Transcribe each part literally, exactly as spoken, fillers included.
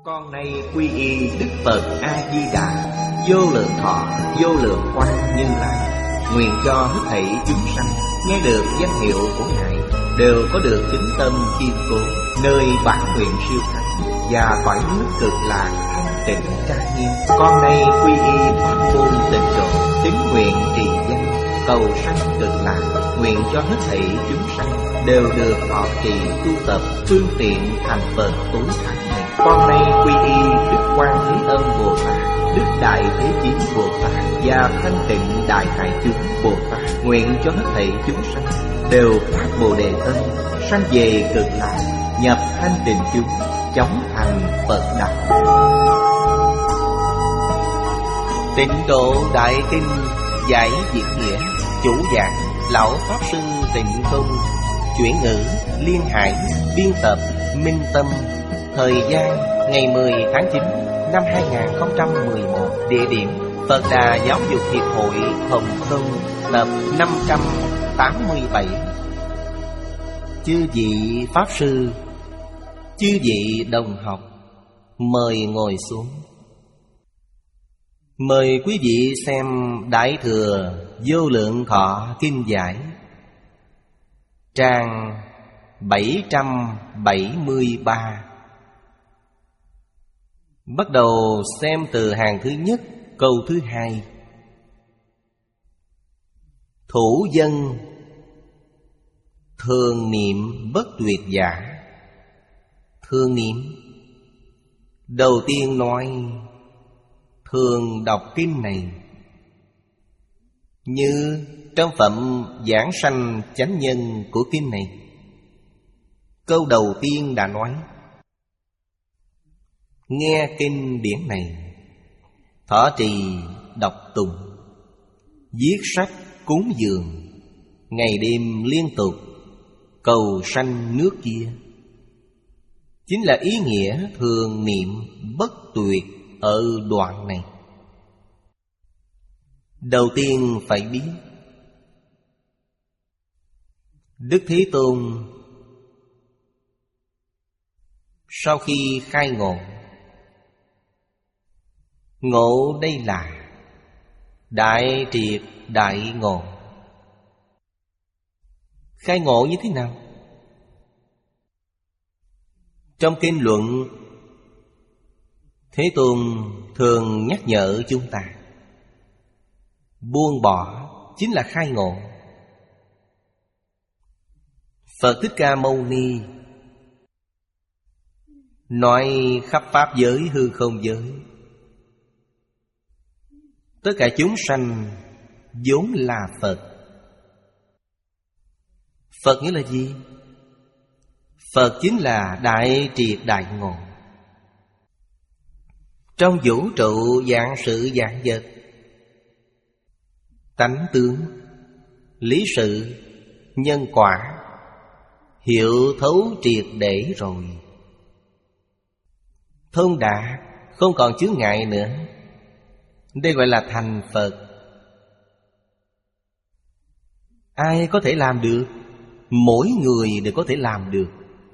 Con nay quy y Đức Phật A-di-đà, vô lượng thọ, vô lượng quang Như Lai. Nguyện cho hết thảy chúng sanh nghe được danh hiệu của Ngài đều có được tín tâm kiên cố, nơi bản nguyện siêu thắng và cõi nước cực lạc thanh tịnh trang nghiêm. Con nay quy y pháp môn tịnh độ, tín nguyện trì danh, cầu sanh cực lạc. Nguyện cho hết thảy chúng sanh đều được thọ trì tu tập phương tiện thành Phật tối thắng này. Con nay quy y Đức Quan Thế Âm Bồ Tát, Đức Đại Thế Chí Bồ Tát và Thanh Tịnh Đại Hải Chúng Bồ Tát. Nguyện cho hết thảy chúng sanh đều phát Bồ Đề tâm, sanh về cực lạc, nhập thanh tịnh chúng, chóng thành Phật đạo. Tịnh Độ Đại Kinh giải Diễn Nghĩa. Chủ giảng Lão Pháp Sư Tịnh Không. Chuyển ngữ Liên Hải. Biên tập Minh Tâm. Thời gian ngày mười tháng chín năm hai nghìn không trăm mười một. Địa điểm Phật Đà Giáo dục Hiệp hội Hồng Kông. Tập năm trăm tám mươi bảy. Chư vị Pháp Sư, chư vị đồng học, mời ngồi xuống. Mời quý vị xem Đại Thừa Vô Lượng Thọ Kinh Giải, trang bảy trăm bảy mươi ba. Bắt đầu xem từ hàng thứ nhất, câu thứ hai. Thủ dân thường niệm bất tuyệt giả. Thường niệm, đầu tiên nói thường đọc kinh này, như trong phẩm Giảng Sanh Chánh Nhân của kinh này. Câu đầu tiên đã nói nghe kinh điển này, thọ trì đọc tụng, viết sách cúng dường, ngày đêm liên tục cầu sanh nước kia, chính là ý nghĩa thường niệm bất tuyệt ở đoạn này. Đầu tiên phải biết Đức Thế Tôn sau khi khai ngộ, ngộ đây là đại triệt đại ngộ. Khai ngộ như thế nào? Trong kinh luận, Thế Tôn thường nhắc nhở chúng ta buông bỏ chính là khai ngộ. Phật Thích Ca Mâu Ni nói khắp pháp giới hư không giới, tất cả chúng sanh vốn là Phật. Phật nghĩa là gì? Phật chính là đại triệt đại ngộ. Trong vũ trụ vạn sự vạn vật, tánh tướng, lý sự, nhân quả hiểu thấu triệt để rồi, thông đạt, không còn chướng ngại nữa. Đây gọi là thành Phật. Ai có thể làm được? Mỗi người đều có thể làm được.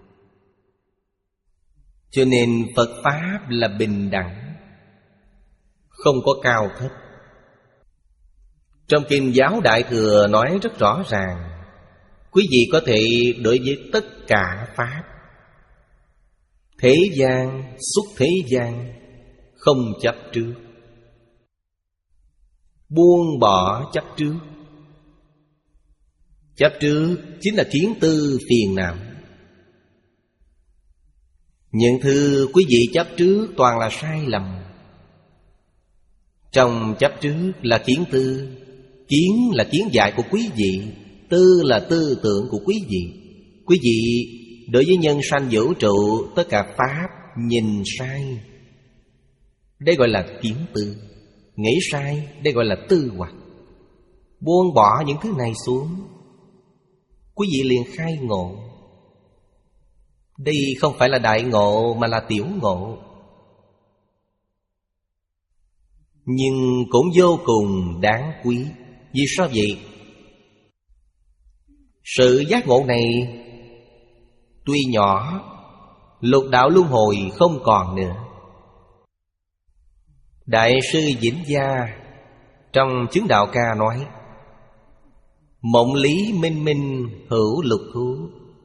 Cho nên Phật Pháp là bình đẳng, không có cao thấp. Trong Kinh Giáo Đại Thừa nói rất rõ ràng, quý vị có thể đối với tất cả Pháp, thế gian, xuất thế gian, không chấp trước, buông bỏ chấp trước. Chấp trước chính là kiến tư phiền não. Những thứ quý vị chấp trước toàn là sai lầm. Trong chấp trước là kiến tư, kiến là kiến giải của quý vị, tư là tư tưởng của quý vị. Quý vị đối với nhân sanh vũ trụ, tất cả pháp nhìn sai, đây gọi là kiến tư. Nghĩ sai, đây gọi là tư hoặc. Buông bỏ những thứ này xuống, quý vị liền khai ngộ. Đây không phải là đại ngộ mà là tiểu ngộ, nhưng cũng vô cùng đáng quý. Vì sao vậy? Sự giác ngộ này tuy nhỏ, lục đạo luân hồi không còn nữa, Đại sư Vĩnh Gia trong Chứng Đạo Ca nói: mộng lý minh minh hữu lục thú.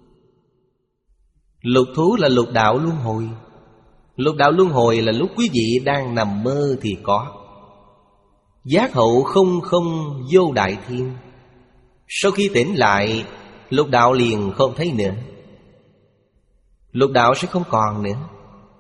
Lục thú là lục đạo luân hồi. Lục đạo luân hồi là lúc quý vị đang nằm mơ thì có. Giác hậu không không vô đại thiên. Sau khi tỉnh lại, lục đạo liền không thấy nữa. Lục đạo sẽ không còn nữa.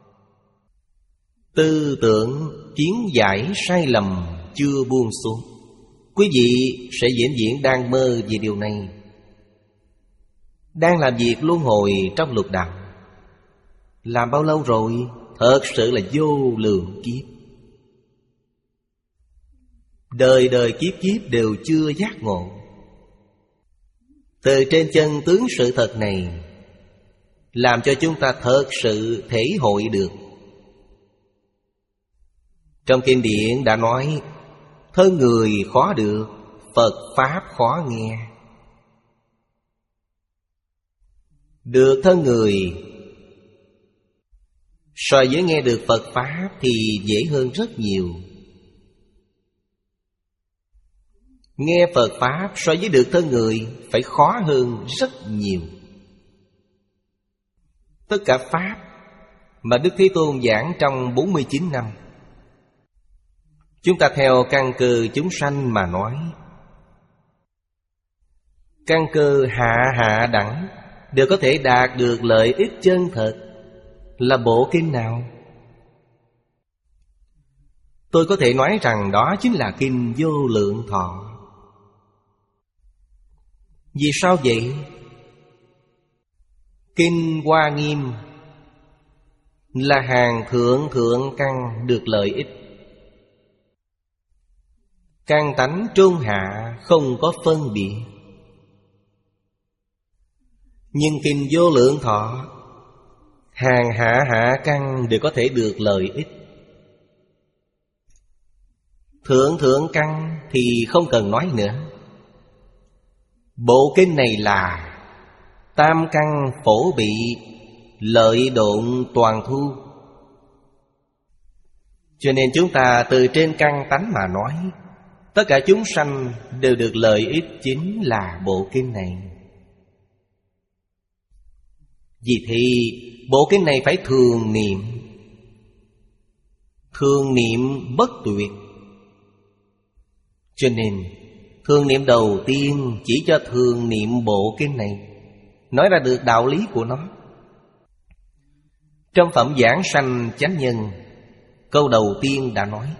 Tư tưởng kiến giải sai lầm chưa buông xuống. Quý vị sẽ vĩnh viễn đang mơ về điều này, đang làm việc luân hồi trong lục đạo. Làm bao lâu rồi? Thật sự là vô lượng kiếp. Đời đời kiếp kiếp đều chưa giác ngộ. Từ trên chân tướng sự thật này, làm cho chúng ta thật sự thể hội được. Trong kinh điển đã nói: thân người khó được, Phật Pháp khó nghe. Được thân người so với nghe được Phật Pháp thì dễ hơn rất nhiều. Nghe Phật Pháp so với được thân người phải khó hơn rất nhiều. Tất cả Pháp mà Đức Thế Tôn giảng trong bốn mươi chín năm, chúng ta theo căn cơ chúng sanh mà nói. Căn cơ hạ hạ đẳng đều có thể đạt được lợi ích chân thật. Là bộ kinh nào? Tôi có thể nói rằng đó chính là Kinh Vô Lượng Thọ. Vì sao vậy? Kinh Hoa Nghiêm là hàng thượng thượng căn được lợi ích. Căn tánh trung hạ không có phân biệt. Nhưng Kinh Vô Lượng Thọ hàng hạ hạ căn đều có thể được lợi ích. Thượng thượng căn thì không cần nói nữa. Bộ kinh này là tam căn phổ bị, lợi độn toàn thu. Cho nên chúng ta từ trên căn tánh mà nói, tất cả chúng sanh đều được lợi ích chính là bộ kinh này. Vì thế bộ kinh này phải thường niệm. Thường niệm bất tuyệt. Cho nên thường niệm đầu tiên chỉ cho thường niệm bộ kinh này, nói ra được đạo lý của nó. Trong phẩm Giảng Sanh Chánh Nhân, câu đầu tiên đã nói: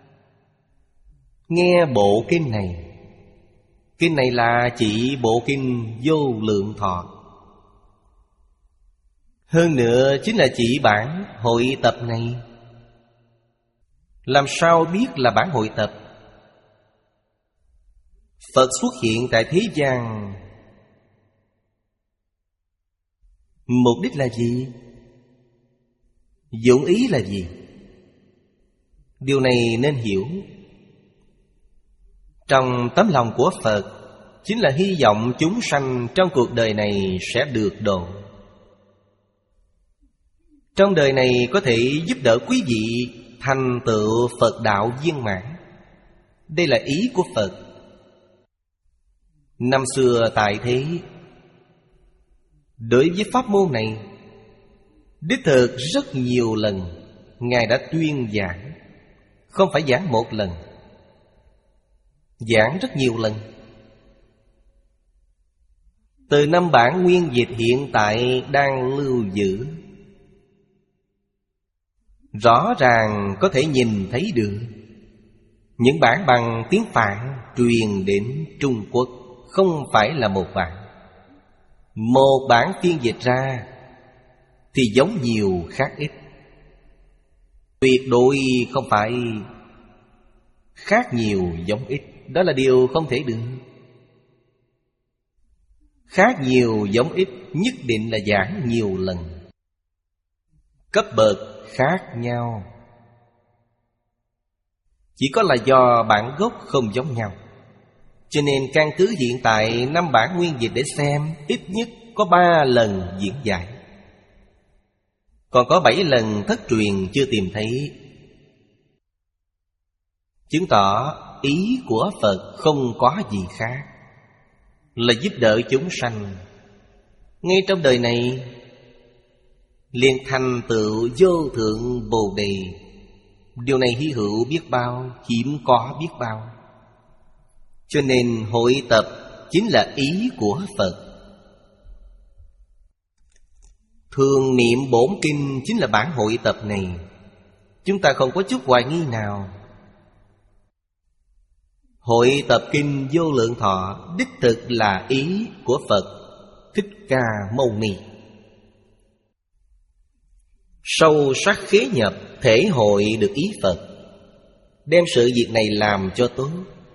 nghe bộ kinh này. Kinh này là chỉ bộ kinh Vô Lượng Thọ. Hơn nữa chính là chỉ bản hội tập này. Làm sao biết là bản hội tập? Phật xuất hiện tại thế gian, mục đích là gì? Dụng ý là gì? Điều này nên hiểu. Trong tấm lòng của Phật chính là hy vọng chúng sanh trong cuộc đời này sẽ được độ. Trong đời này có thể giúp đỡ quý vị thành tựu Phật đạo viên mãn. Đây là ý của Phật. Năm xưa tại thế, đối với pháp môn này, đích thực rất nhiều lần Ngài đã tuyên giảng. Không phải giảng một lần, giảng rất nhiều lần. Từ năm bản nguyên dịch hiện tại đang lưu giữ, rõ ràng có thể nhìn thấy được. Những bản bằng tiếng Phạn truyền đến Trung Quốc không phải là một bản. Một bản phiên dịch ra thì giống nhiều khác ít. Tuyệt đối không phải khác nhiều giống ít. Đó là điều không thể được. Khác nhiều giống ít nhất định là giảng nhiều lần. Cấp bậc khác nhau, chỉ có là do bản gốc không giống nhau. Cho nên căn cứ hiện tại năm bản nguyên dịch để xem, ít nhất có ba lần diễn giải, còn có bảy lần thất truyền chưa tìm thấy. chứng tỏ ý của Phật không có gì khác, là giúp đỡ chúng sanh. Ngay trong đời này liền thành tựu vô thượng Bồ Đề. Điều này hy hữu biết bao, hiếm có biết bao. Cho nên hội tập chính là ý của Phật. Thường niệm bổn kinh chính là bản hội tập này. Chúng ta không có chút hoài nghi nào. Hội tập kinh Vô Lượng Thọ đích thực là ý của Phật Thích Ca Mâu Ni. Sâu sắc khế nhập, thể hội được ý Phật, đem sự việc này làm cho tốt.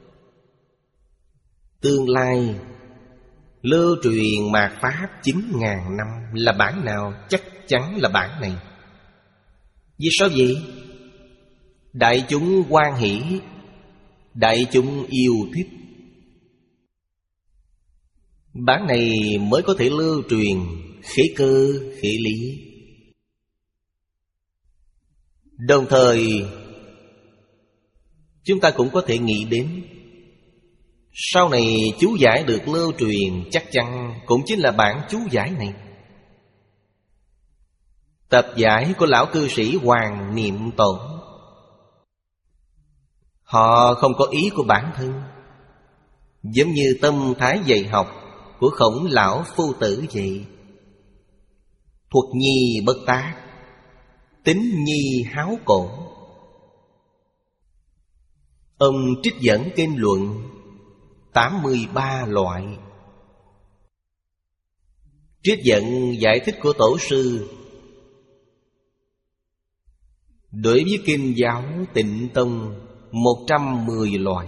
Tương lai lưu truyền mạt Pháp chín ngàn năm là bản nào? Chắc chắn là bản này. Vì sao vậy? Đại chúng hoan hỷ, đại chúng yêu thích, bản này mới có thể lưu truyền, khế cơ, khế lý. Đồng thời chúng ta cũng có thể nghĩ đến sau này chú giải được lưu truyền chắc chắn cũng chính là bản chú giải này. Tập giải của lão cư sĩ Hoàng Niệm Tổ, họ không có ý của bản thân, giống như tâm thái dạy học của Khổng Lão Phu Tử vậy. Thuật nhi bất tác, tính nhi háo cổ. Ông trích dẫn kinh luận tám mươi ba loại, trích dẫn giải thích của Tổ sư đối với kinh giáo Tịnh Tông một trăm mười loại.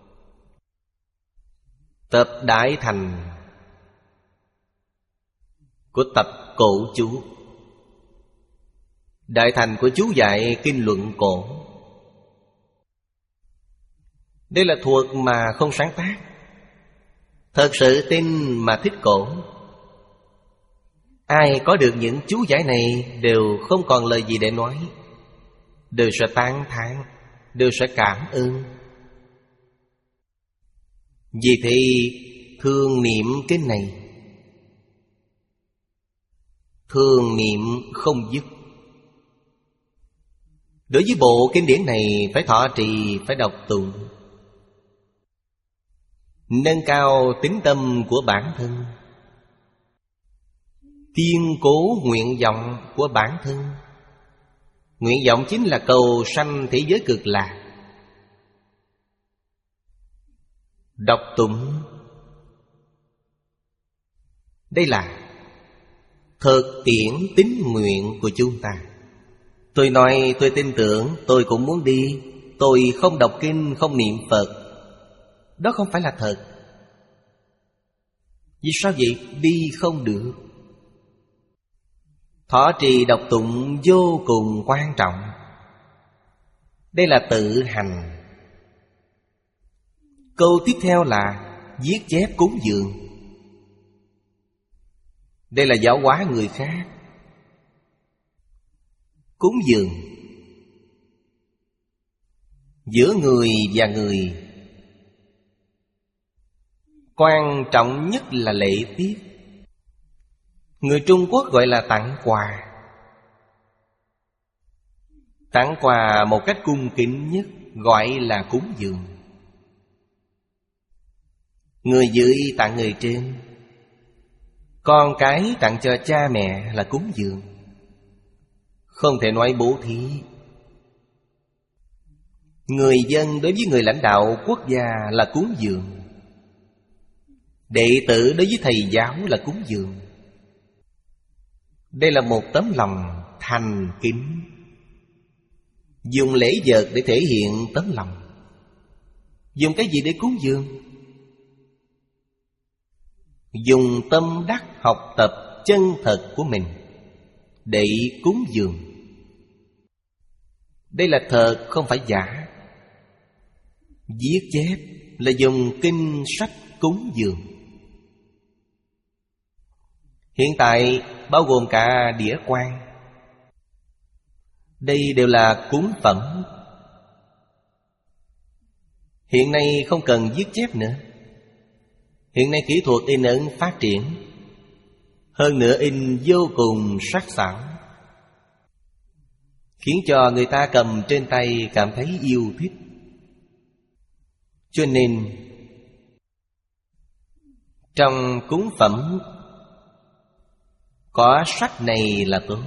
Tập Đại Thành của tập Cổ Chú, Đại Thành của chú giải kinh luận cổ. Đây là thuộc mà không sáng tác, thật sự tin mà thích cổ. Ai có được những chú giải này đều không còn lời gì để nói, đều sẽ tán thán, đều sẽ cảm ơn. Vì thế thường niệm kinh này, thường niệm không dứt. Đối với bộ kinh điển này phải thọ trì, phải đọc tụng, nâng cao tín tâm của bản thân, kiên cố nguyện vọng của bản thân. Nguyện vọng chính là cầu sanh thế giới cực lạc. Đọc tụng, đây là thực tiễn tín nguyện của chúng ta. Tôi nói tôi tin tưởng, tôi cũng muốn đi, tôi không đọc kinh, không niệm Phật, đó không phải là thật. Vì sao vậy? Đi không được. Thọ trì đọc tụng vô cùng quan trọng. Đây là tự hành. Câu tiếp theo là viết chép cúng dường. Đây là giáo hóa người khác. Cúng dường giữa người và người, quan trọng nhất là lễ tiết. Người Trung Quốc gọi là tặng quà. Tặng quà một cách cung kính nhất gọi là cúng dường. Người dưới tặng người trên, con cái tặng cho cha mẹ là cúng dường, không thể nói bố thí. Người dân đối với người lãnh đạo quốc gia là cúng dường. Đệ tử đối với thầy giáo là cúng dường. Đây là một tấm lòng thành kính, dùng lễ vật để thể hiện tấm lòng. Dùng cái gì để cúng dường? Dùng tâm đắc học tập chân thật của mình để cúng dường. Đây là thật, không phải giả. Viết chép là dùng kinh sách cúng dường. Hiện tại bao gồm cả đĩa quan. Đây đều là cúng phẩm. Hiện nay không cần viết chép nữa. Hiện nay kỹ thuật in ấn phát triển, hơn nữa in vô cùng sắc sảo, khiến cho người ta cầm trên tay cảm thấy yêu thích. Cho nên trong cúng phẩm có sách này là tốt.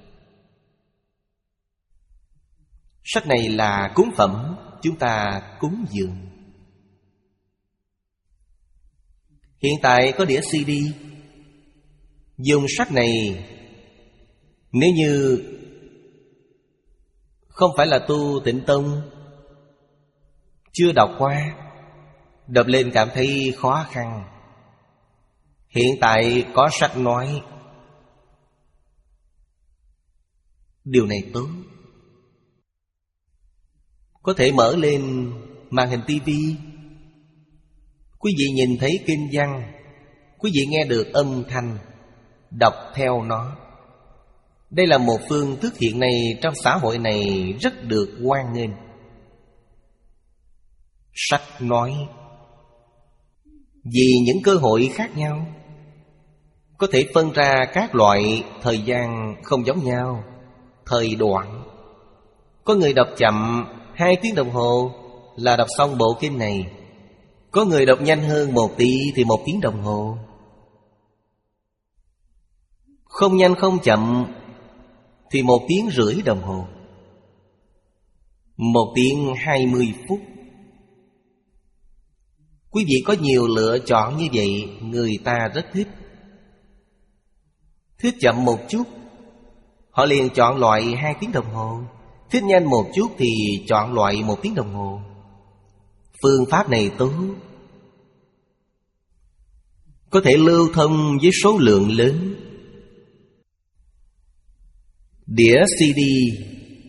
Sách này là cúng phẩm chúng ta cúng dường. Hiện tại có đĩa xê đê. Dùng sách này, nếu như không phải là tu Tịnh Tông, chưa đọc qua, đọc lên cảm thấy khó khăn. Hiện tại có sách nói, điều này tốt. Có thể mở lên màn hình tivi, quý vị nhìn thấy kinh văn, quý vị nghe được âm thanh, đọc theo nó. Đây là một phương thức hiện nay trong xã hội này rất được hoan nghênh. Sách nói vì những cơ hội khác nhau, có thể phân ra các loại thời gian không giống nhau, thời đoạn. Có người đọc chậm hai tiếng đồng hồ là đọc xong bộ kinh này. Có người đọc nhanh hơn một tí thì một tiếng đồng hồ. Không nhanh không chậm thì một tiếng rưỡi đồng hồ. Một tiếng hai mươi phút. Quý vị có nhiều lựa chọn như vậy, người ta rất thích. Thích chậm một chút, họ liền chọn loại hai tiếng đồng hồ. Thích nhanh một chút thì chọn loại một tiếng đồng hồ. Phương pháp này tốt, có thể lưu thông với số lượng lớn. Đĩa xê đê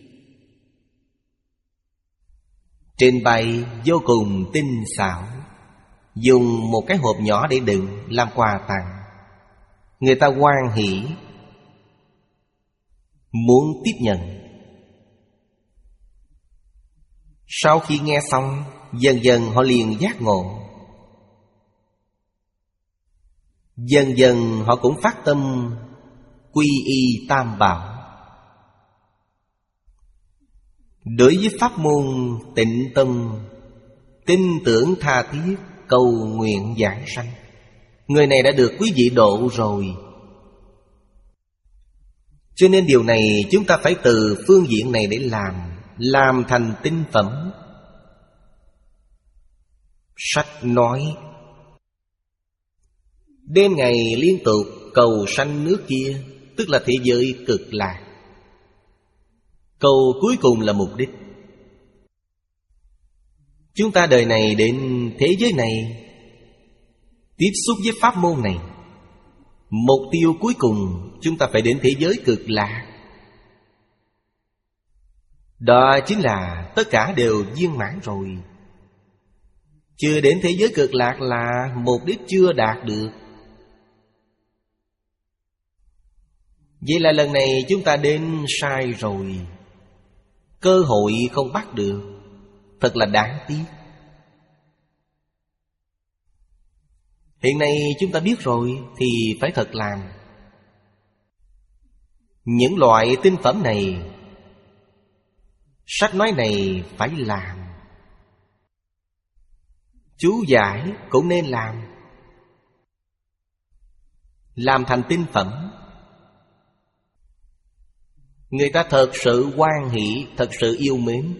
trình bày vô cùng tinh xảo, dùng một cái hộp nhỏ để đựng làm quà tặng. Người ta hoan hỉ, muốn tiếp nhận. Sau khi nghe xong, dần dần họ liền giác ngộ. Dần dần họ cũng phát tâm quy y Tam Bảo. Đối với pháp môn Tịnh Tâm, tin tưởng tha thiết, cầu nguyện giảng sanh, người này đã được quý vị độ rồi. Cho nên điều này chúng ta phải từ phương diện này để làm, làm thành tinh phẩm. Sách nói đêm ngày liên tục cầu sanh nước kia, tức là thế giới cực lạc. Cầu cuối cùng là mục đích. Chúng ta đời này đến thế giới này, tiếp xúc với pháp môn này, mục tiêu cuối cùng chúng ta phải đến thế giới cực lạc. Đó chính là tất cả đều viên mãn rồi. Chưa đến thế giới cực lạc là mục đích chưa đạt được. Vậy là lần này chúng ta đến sai rồi, cơ hội không bắt được, thật là đáng tiếc. Hiện nay chúng ta biết rồi thì phải thật làm. Những loại tinh phẩm này, sách nói này phải làm. Chú giải cũng nên làm. Làm thành tinh phẩm, người ta thật sự hoan hỷ, thật sự yêu mến.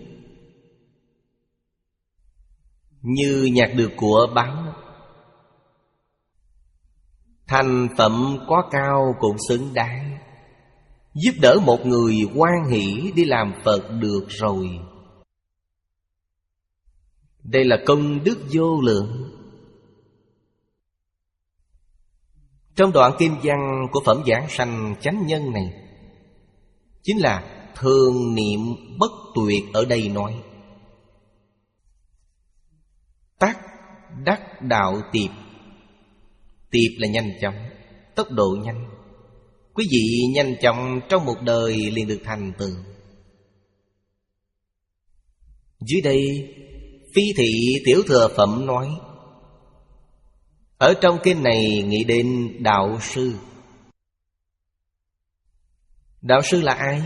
Như nhặt được của báo, thành phẩm có cao cũng xứng đáng. Giúp đỡ một người hoan hỷ đi làm Phật được rồi. Đây là công đức vô lượng. Trong đoạn kinh văn của phẩm giảng sanh chánh nhân này, chính là thường niệm bất tuyệt. Ở đây nói tắc đắc đạo tiệp. Tiệp là nhanh chóng, tốc độ nhanh. Quý vị nhanh chóng trong một đời liền được thành tựu. Dưới đây Phi Thị Tiểu Thừa Phẩm nói, ở trong kinh này nghĩ đến đạo sư. Đạo sư là ai?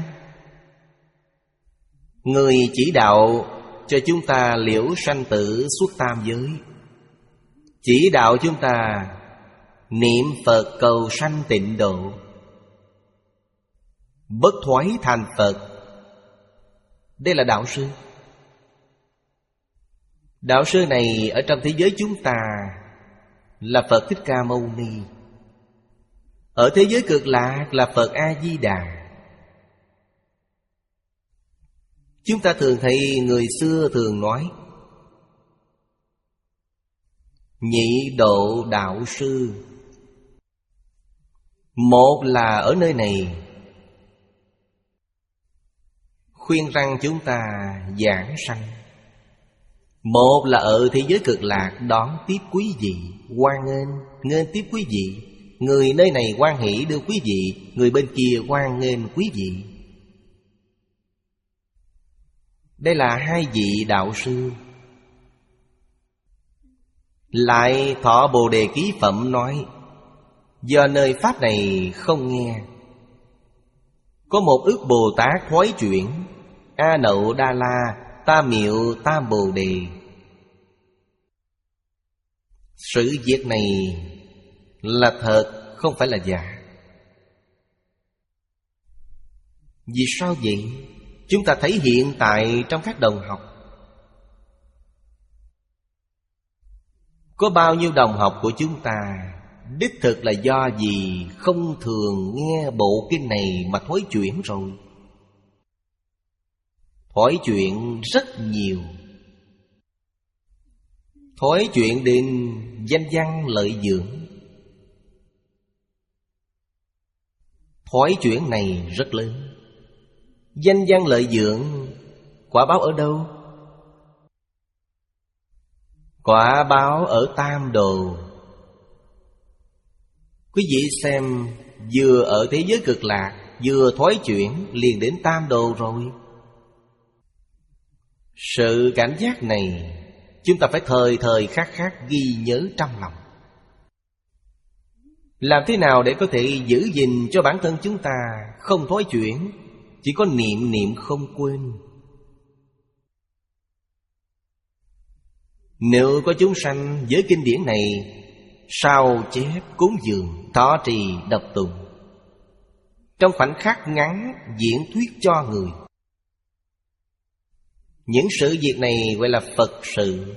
Người chỉ đạo cho chúng ta liễu sanh tử xuất tam giới, chỉ đạo chúng ta niệm Phật cầu sanh tịnh độ, bất thoái thành Phật. Đây là đạo sư. Đạo sư này ở trong thế giới chúng ta là Phật Thích Ca Mâu Ni. Ở thế giới Cực Lạc là Phật A-di-đà. Chúng ta thường thấy người xưa thường nói nhị độ đạo sư. Một là ở nơi này khuyên răn chúng ta giảng sanh, một là ở thế giới Cực Lạc đón tiếp quý vị, hoan nghênh, nghênh tiếp quý vị. Người nơi này hoan hỷ đưa quý vị, người bên kia hoan nghênh quý vị. Đây là hai vị đạo sư. Lại Thọ Bồ Đề Ký Phẩm nói, do nơi pháp này không nghe, có một ức Bồ Tát thoái chuyển, A Nậu Đa La Tam Miệu Tam Bồ Đề. Sự việc này là thật, không phải là giả. Vì sao vậy? Chúng ta thấy hiện tại trong các đồng học, có bao nhiêu đồng học của chúng ta đích thực là do gì không thường nghe bộ kinh này mà thối chuyển rồi. Thối chuyện rất nhiều. Thối chuyện đến danh văn lợi dưỡng. Thói chuyện này rất lớn. Danh văn lợi dưỡng, quả báo ở đâu? Quả báo ở tam đồ. Quý vị xem, vừa ở thế giới Cực Lạc, vừa thói chuyển liền đến tam đồ rồi. Sự cảnh giác này chúng ta phải thời thời khắc khắc ghi nhớ trong lòng. Làm thế nào để có thể giữ gìn cho bản thân chúng ta không thói chuyển, chỉ có niệm niệm không quên. Nếu có chúng sanh với kinh điển này sao chép, cúng dường, thọ trì, đọc tụng, trong khoảnh khắc ngắn diễn thuyết cho người. Những sự việc này gọi là Phật sự.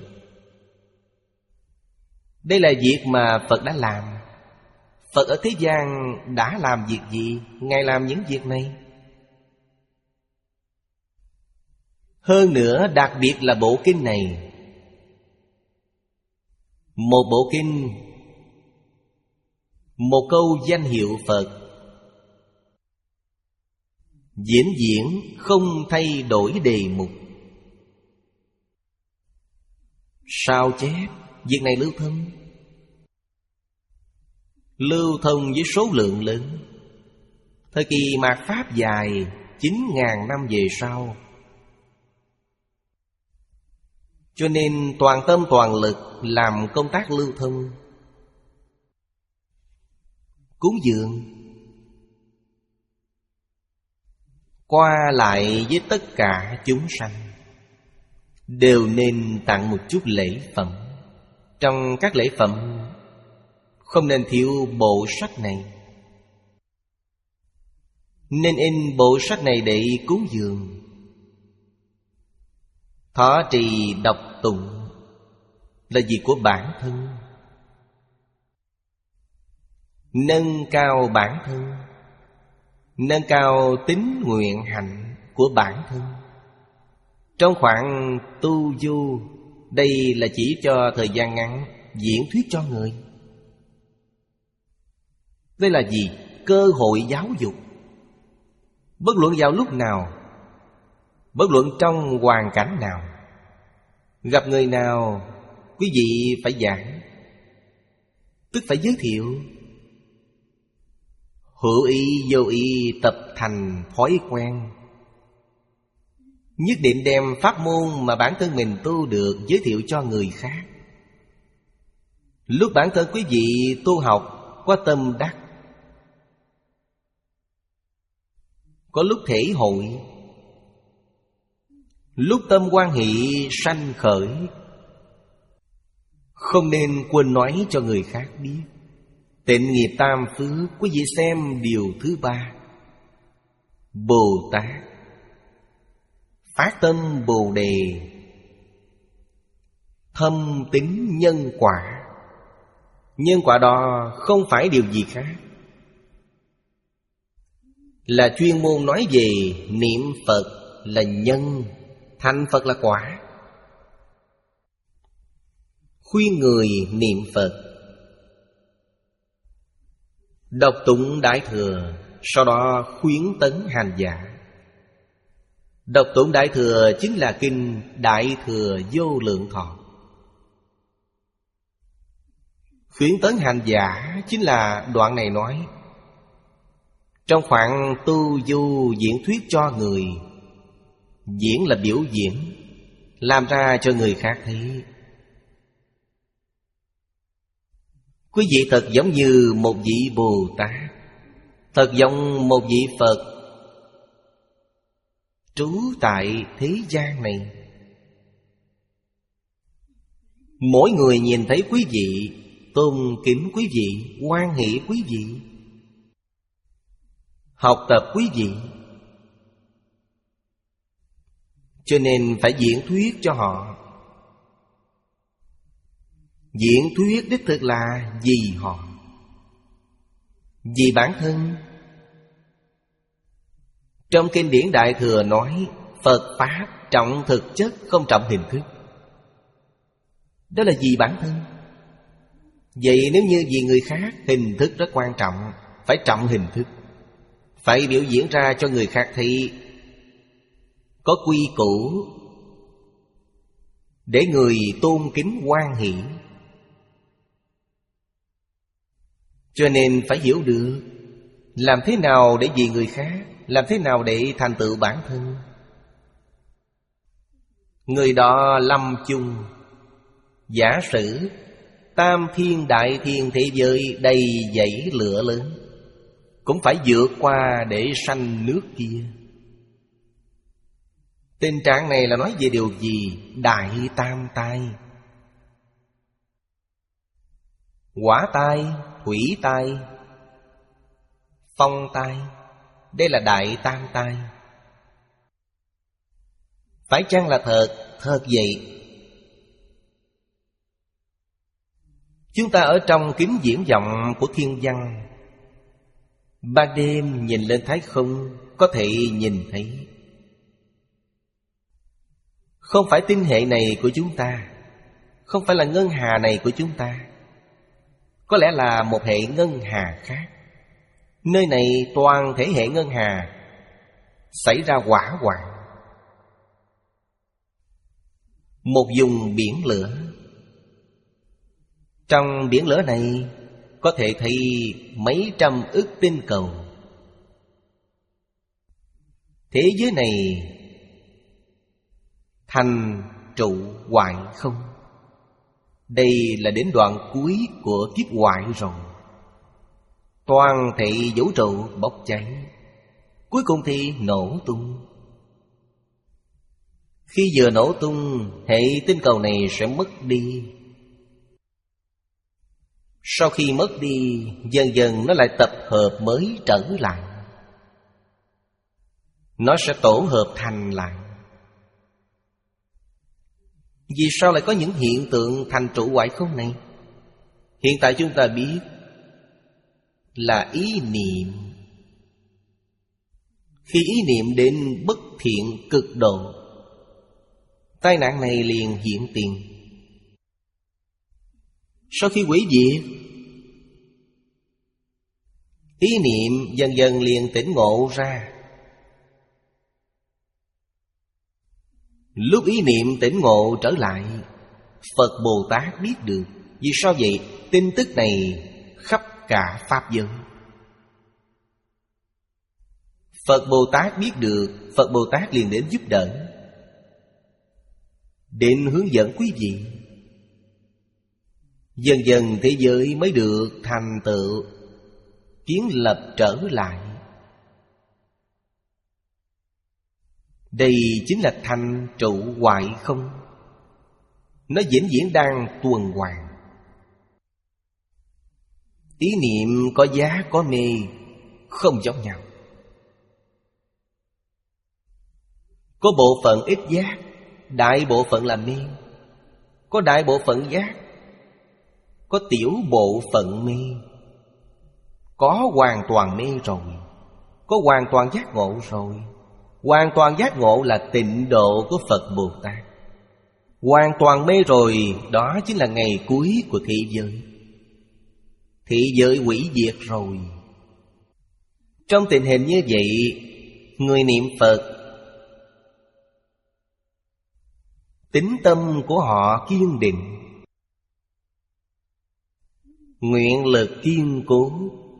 Đây là việc mà Phật đã làm. Phật ở thế gian đã làm việc gì? Ngài làm những việc này. Hơn nữa đặc biệt là bộ kinh này, một bộ kinh, một câu danh hiệu Phật, vĩnh viễn không thay đổi đề mục. Sao chép, việc này lưu thông. Lưu thông với số lượng lớn. Thời kỳ mạt Pháp dài chín ngàn năm về sau, cho nên toàn tâm toàn lực làm công tác lưu thông. Cúng dường, qua lại với tất cả chúng sanh, đều nên tặng một chút lễ phẩm. Trong các lễ phẩm không nên thiếu bộ sách này. Nên in bộ sách này để cúng dường, thọ trì, đọc tụng là việc của bản thân. Nâng cao bản thân, nâng cao tín nguyện hạnh của bản thân. Trong khoảng tu du, đây là chỉ cho thời gian ngắn, diễn thuyết cho người. Đây là gì? Cơ hội giáo dục. Bất luận vào lúc nào, bất luận trong hoàn cảnh nào, gặp người nào, quý vị phải giảng, tức phải giới thiệu. Hữu ý vô ý tập thành thói quen. nhất định đem pháp môn mà bản thân mình tu được giới thiệu cho người khác. Lúc bản thân quý vị tu học có tâm đắc, có lúc thể hội, lúc tâm quan hệ sanh khởi, không nên quên nói cho người khác biết. Tịnh nghiệp tam phước, quý vị xem điều thứ ba. Bồ Tát phát tâm Bồ Đề, thâm tín nhân quả. Nhân quả đó không phải điều gì khác, là chuyên môn nói về niệm Phật là nhân, thành Phật là quả. Khuyên người niệm Phật, đọc tụng Đại Thừa, sau đó khuyến tấn hành giả. Đọc tụng Đại Thừa chính là kinh Đại Thừa Vô Lượng Thọ. Khuyến tấn hành giả chính là đoạn này nói trong khoảng tu du diễn thuyết cho người. Diễn là biểu diễn, làm ra cho người khác thấy. Quý vị thật giống như một vị Bồ Tát, thật giống một vị Phật trú tại thế gian này. Mỗi người nhìn thấy quý vị, tôn kính quý vị, hoan hỷ quý vị, học tập quý vị. Cho nên phải diễn thuyết cho họ. Diễn thuyết đích thực là vì họ, vì bản thân. Trong kinh điển Đại Thừa nói Phật Pháp trọng thực chất, không trọng hình thức. Đó là vì bản thân. Vậy nếu như vì người khác, hình thức rất quan trọng, phải trọng hình thức, phải biểu diễn ra cho người khác thấy, có quy củ để người tôn kính hoan hỷ. Cho nên phải hiểu được làm thế nào để vì người khác, làm thế nào để thành tựu bản thân. Người đó lâm chung. Giả sử tam thiên đại thiên thế giới đầy dẫy lửa lớn, cũng phải vượt qua để sanh nước kia. Tình trạng này là nói về điều gì? Đại tam tai: hỏa tai, thủy tai, phong tai. Đây là đại tam tai. Phải chăng là thật? Thật vậy. Chúng ta ở trong kính viễn vọng của thiên văn, ban đêm nhìn lên thái không có thể nhìn thấy. Không phải tinh hệ này của chúng ta, không phải là ngân hà này của chúng ta, có lẽ là một hệ ngân hà khác. Nơi này toàn thể hệ ngân hà xảy ra hỏa hoạn. Một vùng biển lửa. Trong biển lửa này có thể thấy mấy trăm ức tinh cầu. Thế giới này thành trụ hoại không. Đây là đến đoạn cuối của kiếp hoại rồi. Toàn thể vũ trụ bốc cháy, cuối cùng thì nổ tung. Khi vừa nổ tung, hệ tinh cầu này sẽ mất đi. Sau khi mất đi, dần dần nó lại tập hợp mới trở lại. Nó sẽ tổ hợp thành lại. Vì sao lại có những hiện tượng thành trụ hoại không này? Hiện tại chúng ta biết là ý niệm. Khi ý niệm đến bất thiện cực độ, tai nạn này liền hiện tiền. Sau khi hủy diệt, ý niệm dần dần liền tỉnh ngộ ra. Lúc ý niệm tỉnh ngộ trở lại, Phật Bồ Tát biết được. Vì sao vậy? Tin tức này khắp cả Pháp giới. Phật Bồ Tát biết được, Phật Bồ Tát liền đến giúp đỡ. đến hướng dẫn quý vị. Dần dần thế giới mới được thành tựu, kiến lập trở lại. Đây chính là thành trụ hoại không. Nó vĩnh viễn đang tuần hoàn. Ý niệm có giá có mê không giống nhau. Có bộ phận ít giác, đại bộ phận là mê. Có đại bộ phận giác, có tiểu bộ phận mê. Có hoàn toàn mê rồi, có hoàn toàn giác ngộ rồi. Hoàn toàn giác ngộ là tịnh độ của Phật Bồ Tát. Hoàn toàn mê rồi, đó chính là ngày cuối của thế giới. Thế giới hủy diệt rồi. Trong tình hình như vậy, người niệm Phật, tín tâm của họ kiên định, nguyện lực kiên cố,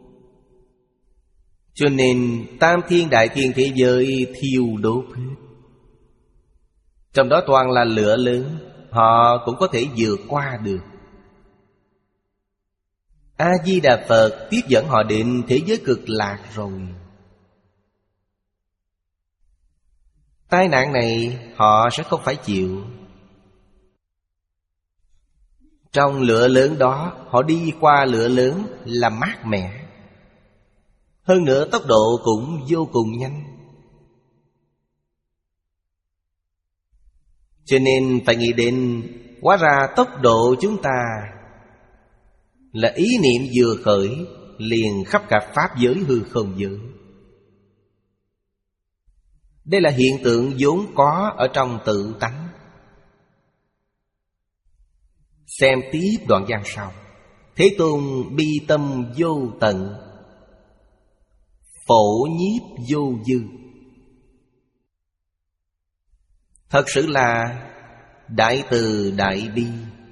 cho nên tam thiên đại thiên thế giới thiêu đốt hết. Trong đó toàn là lửa lớn, họ cũng có thể vượt qua được. A-di-đà Phật tiếp dẫn họ đến thế giới cực lạc rồi. Tai nạn này họ sẽ không phải chịu. Trong lửa lớn đó, họ đi qua lửa lớn là mát mẻ. Hơn nữa tốc độ cũng vô cùng nhanh. Cho nên phải nghĩ đến, hóa ra tốc độ chúng ta là ý niệm vừa khởi liền khắp cả pháp giới hư không giới. Đây là hiện tượng vốn có ở trong tự tánh. Xem tiếp đoạn văn sau. Thế Tôn bi tâm vô tận, phổ nhiếp vô dư. Thật sự là đại từ đại bi,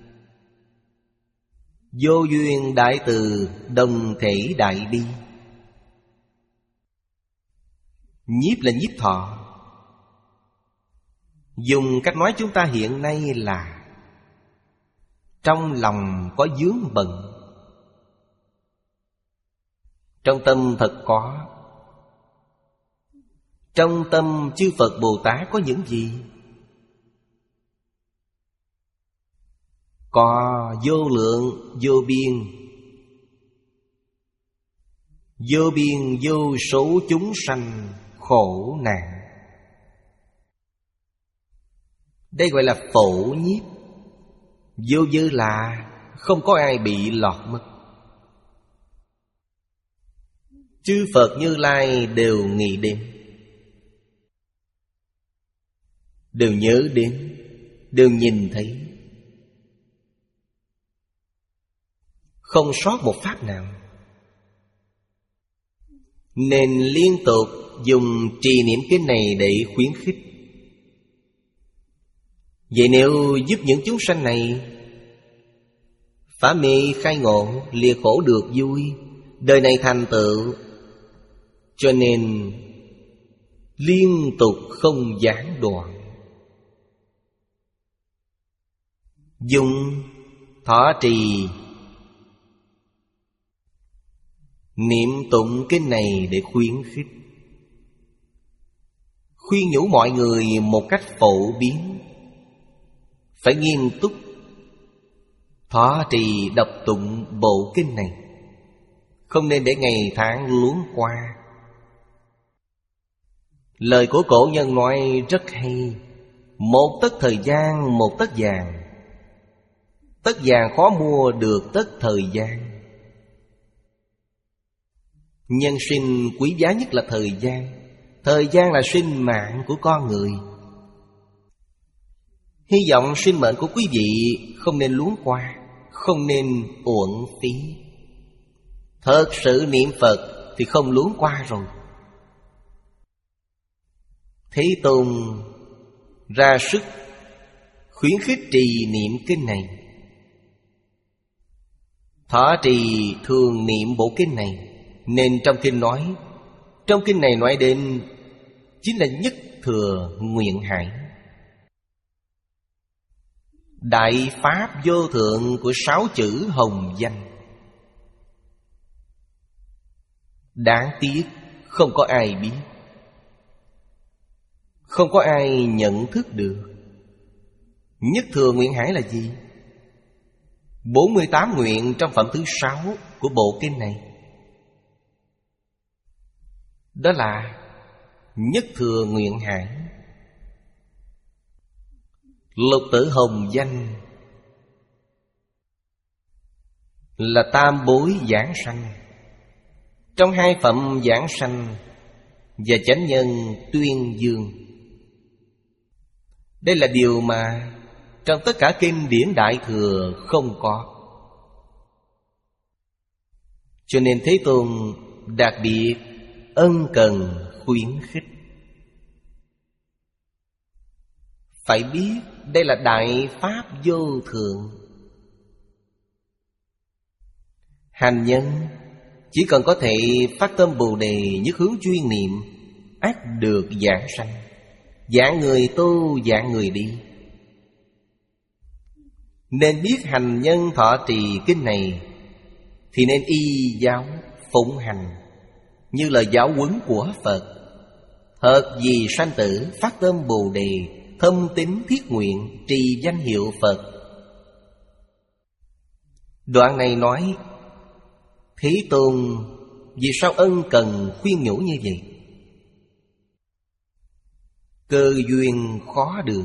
vô duyên đại từ, đồng thể đại bi. Nhiếp là nhiếp thọ. Dùng cách nói chúng ta hiện nay là trong lòng có vướng bận, trong tâm thật có. Trong tâm chư Phật Bồ Tát có những gì? Có vô lượng vô biên, vô biên vô số chúng sanh khổ nạn. Đây gọi là phổ nhiếp. Vô dư là không có ai bị lọt mất. Chư Phật Như Lai đều nghĩ đến, đều nhớ đến, đều nhìn thấy, không sót một pháp nào. Nên liên tục dùng trì niệm kinh này để khuyến khích. Vậy nếu giúp những chúng sanh này phá mê khai ngộ, lìa khổ được vui, đời này thành tựu, cho nên liên tục không gián đoạn. Dùng thọ trì niệm tụng kinh này để khuyến khích, khuyên nhủ mọi người một cách phổ biến. Phải nghiêm túc thọ trì đọc tụng bộ kinh này, không nên để ngày tháng luống qua. Lời của cổ nhân nói rất hay: một tấc thời gian một tấc vàng, tấc vàng khó mua được tấc thời gian. Nhân sinh quý giá nhất là thời gian. Thời gian là sinh mạng của con người. Hy vọng sinh mệnh của quý vị không nên luống qua, không nên uổng phí. Thật sự niệm Phật thì không luống qua rồi. Thế Tôn ra sức khuyến khích trì niệm kinh này. Thọ trì thường niệm bộ kinh này. Nên trong kinh nói, trong kinh này nói đến chính là nhất thừa nguyện hải. Đại pháp vô thượng của sáu chữ hồng danh. Đáng tiếc không có ai biết, không có ai nhận thức được. Nhất thừa nguyện hải là gì? bốn mươi tám nguyện trong phẩm thứ sáu của bộ kinh này. Đó là nhất thừa nguyện hải. Lục tử hồng danh là tam bối giảng sanh. Trong hai phẩm giảng sanh và chánh nhân tuyên dương. Đây là điều mà trong tất cả kinh điển Đại Thừa không có. Cho nên Thế Tôn đặc biệt ân cần khuyến khích. Phải biết đây là đại pháp vô thượng. Hành nhân chỉ cần có thể phát tâm Bồ Đề, nhất hướng chuyên niệm, ắt được giảng sanh. Dạng người tu, dạng người đi. Nên biết hành nhân thọ trì kinh này thì nên y giáo phụng hành như lời giáo huấn của Phật. Hợp vì sanh tử, phát tâm Bồ Đề, thâm tín thiết nguyện, trì danh hiệu Phật. Đoạn này nói Thế Tôn vì sao ân cần khuyên nhủ như vậy? Cơ duyên khó được.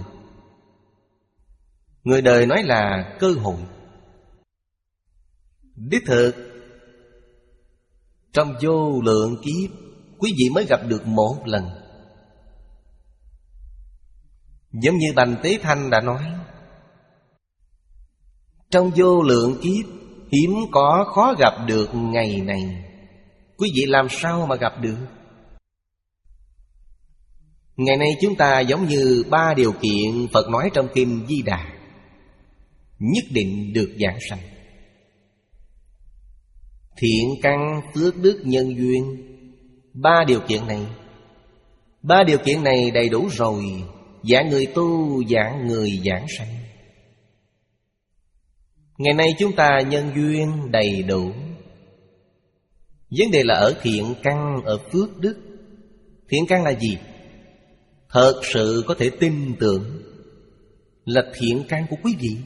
Người đời nói là cơ hội. Đích thực trong vô lượng kiếp, quý vị mới gặp được một lần. Giống như Bành Tế Thanh đã nói, trong vô lượng kiếp hiếm có khó gặp được ngày này. Quý vị làm sao mà gặp được? Ngày nay chúng ta giống như ba điều kiện Phật nói trong Kinh Di Đà, nhất định được giảng sanh. Thiện căn, phước đức, nhân duyên. Ba điều kiện này Ba điều kiện này đầy đủ rồi, dạng người tu, dạng người giảng sanh. Ngày nay chúng ta nhân duyên đầy đủ. Vấn đề là ở thiện căn, ở phước đức. Thiện căn là gì? Thật sự có thể tin tưởng là thiện căn của quý vị.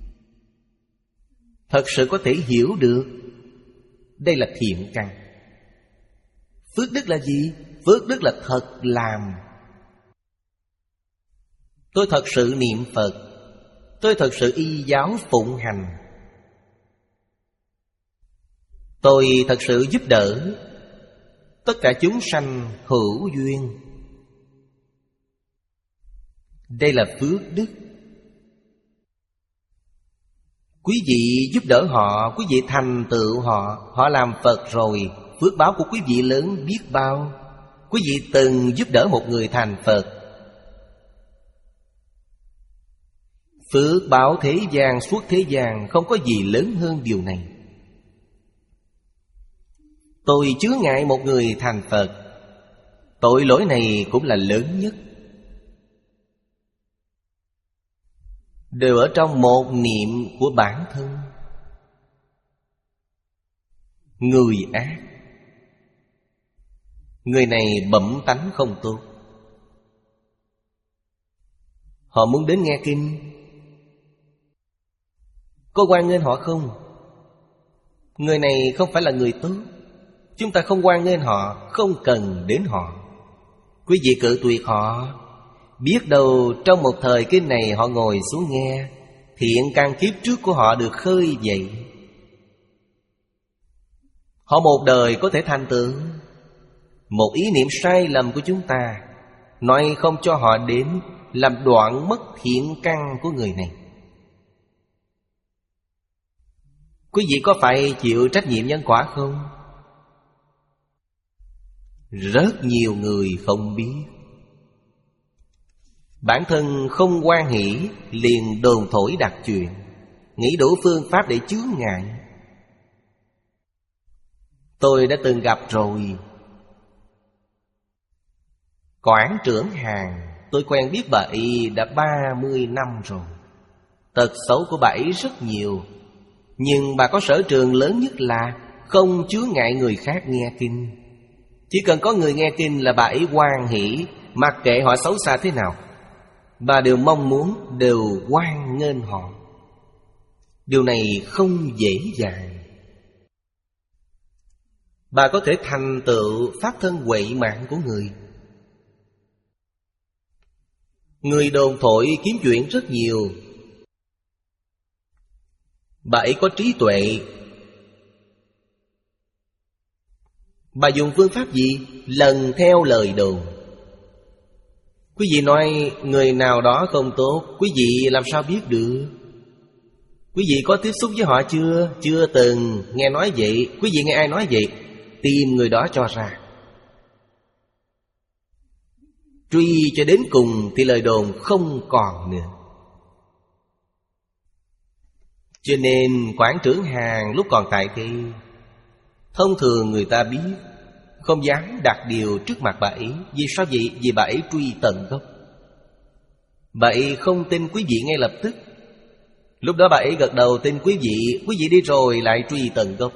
Thật sự có thể hiểu được đây là thiện căn. Phước đức là gì? Phước đức là thật làm. Tôi thật sự niệm Phật, tôi thật sự y giáo phụng hành, tôi thật sự giúp đỡ tất cả chúng sanh hữu duyên. Đây là phước đức. Quý vị giúp đỡ họ, quý vị thành tựu họ, họ làm Phật rồi, phước báo của quý vị lớn biết bao. Quý vị từng giúp đỡ một người thành Phật, phước báo thế gian, suốt thế gian không có gì lớn hơn điều này. Tôi chướng ngại một người thành Phật, tội lỗi này cũng là lớn nhất. Đều ở trong một niệm của bản thân. Người ác, người này bẩm tánh không tốt, họ muốn đến nghe kinh, có hoan nghênh họ không? Người này không phải là người tốt, chúng ta không hoan nghênh họ, không cần đến họ. Quý vị cự tuyệt họ, biết đâu trong một thời kinh này họ ngồi xuống nghe, thiện căn kiếp trước của họ được khơi dậy, họ một đời có thể thành tựu. Một ý niệm sai lầm của chúng ta nói không cho họ đến, làm đoạn mất thiện căn của người này. Quý vị có phải chịu trách nhiệm nhân quả không? Rất nhiều người không biết. Bản thân không hoan hỷ liền đồn thổi đặt chuyện, nghĩ đủ phương pháp để chướng ngại. Tôi đã từng gặp rồi. Quản trưởng Hàn, tôi quen biết bà y đã ba mươi năm rồi. Tật xấu của bà ấy rất nhiều, nhưng bà có sở trường lớn nhất là không chướng ngại người khác nghe kinh. Chỉ cần có người nghe kinh là bà ấy hoan hỷ, mặc kệ họ xấu xa thế nào, bà đều mong muốn, đều hoan nghênh họ. Điều này không dễ dàng. Bà có thể thành tựu pháp thân huệ mạng của người. Người đồn thổi kiếm chuyện rất nhiều, bà ấy có trí tuệ. Bà dùng phương pháp gì? Lần theo lời đồn. Quý vị nói người nào đó không tốt, quý vị làm sao biết được? Quý vị có tiếp xúc với họ chưa? Chưa từng. Nghe nói vậy. Quý vị nghe ai nói vậy? Tìm người đó cho ra. Truy cho đến cùng thì lời đồn không còn nữa. Cho nên Quảng Trưởng Hàn lúc còn tại thế, thông thường người ta biết, không dám đặt điều trước mặt bà ấy. Vì sao vậy? Vì bà ấy truy tận gốc. Bà ấy không tin quý vị ngay lập tức. Lúc đó bà ấy gật đầu tin quý vị. Quý vị đi rồi lại truy tận gốc.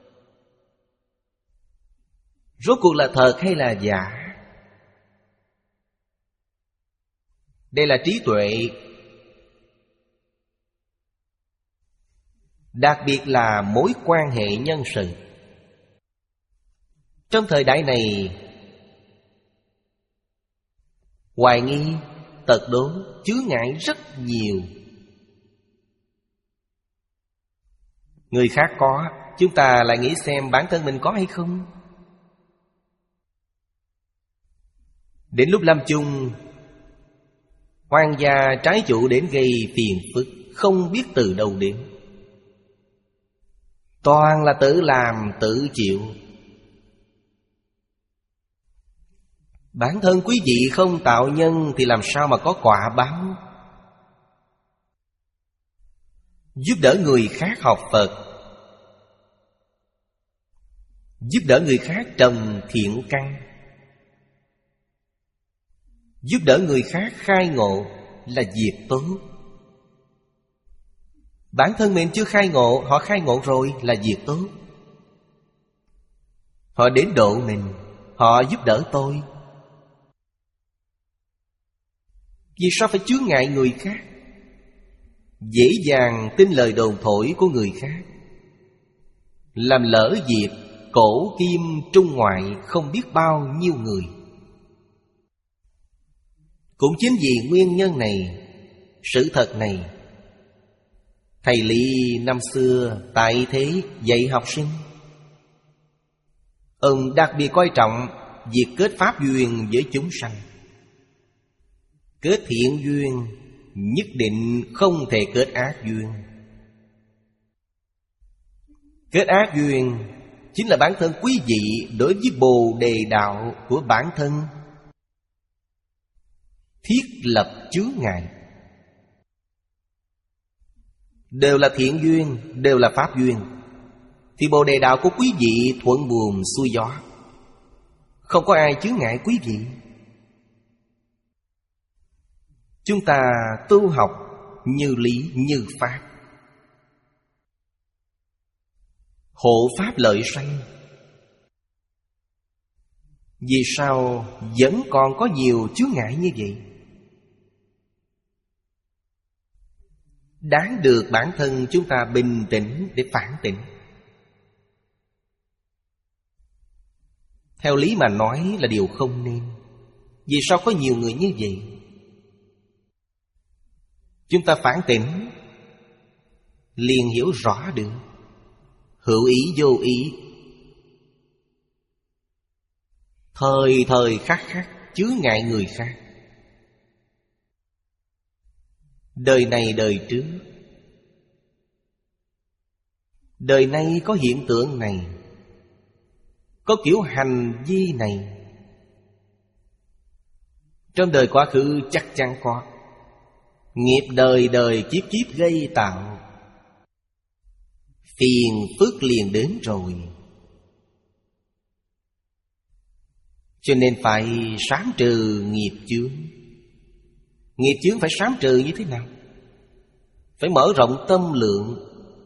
Rốt cuộc là thật hay là giả? Đây là trí tuệ. Đặc biệt là mối quan hệ nhân sự. Trong thời đại này, hoài nghi, tật đố, chướng ngại rất nhiều. Người khác có, chúng ta lại nghĩ xem bản thân mình có hay không. Đến lúc lâm chung, quan gia trái chủ đến gây phiền phức, không biết từ đâu đến. Toàn là tự làm tự chịu. Bản thân quý vị không tạo nhân thì làm sao mà có quả báo. Giúp đỡ người khác học Phật, giúp đỡ người khác trồng thiện căn, giúp đỡ người khác khai ngộ là việc tốt. Bản thân mình chưa khai ngộ, họ khai ngộ rồi là việc tốt. Họ đến độ mình, họ giúp đỡ tôi. Vì sao phải chướng ngại người khác? Dễ dàng tin lời đồn thổi của người khác, làm lỡ việc cổ kim trung ngoại không biết bao nhiêu người. Cũng chính vì nguyên nhân này, sự thật này, thầy Lý năm xưa tại thế dạy học sinh. Ông đặc biệt coi trọng việc kết pháp duyên với chúng sanh. Kết thiện duyên nhất định không thể kết ác duyên. Kết ác duyên chính là bản thân quý vị đối với bồ đề đạo của bản thân thiết lập chướng ngại. Đều là thiện duyên, đều là pháp duyên, thì bồ đề đạo của quý vị thuận buồm xuôi gió, không có ai chướng ngại quý vị. Chúng ta tu học như lý như pháp, hộ pháp lợi sanh. Vì sao vẫn còn có nhiều chướng ngại như vậy? Đáng được bản thân chúng ta bình tĩnh để phản tỉnh. Theo lý mà nói là điều không nên. Vì sao có nhiều người như vậy? Chúng ta phản tỉnh liền hiểu rõ được. Hữu ý vô ý, thời thời khắc khắc chướng ngại người khác. Đời này đời trước, đời nay có hiện tượng này, có kiểu hành vi này. Trong đời quá khứ chắc chắn có. Nghiệp đời đời kiếp kiếp gây tạo, phiền phức liền đến rồi. Cho nên phải sám trừ nghiệp chướng. Nghiệp chướng phải sám trừ như thế nào? phải mở rộng tâm lượng,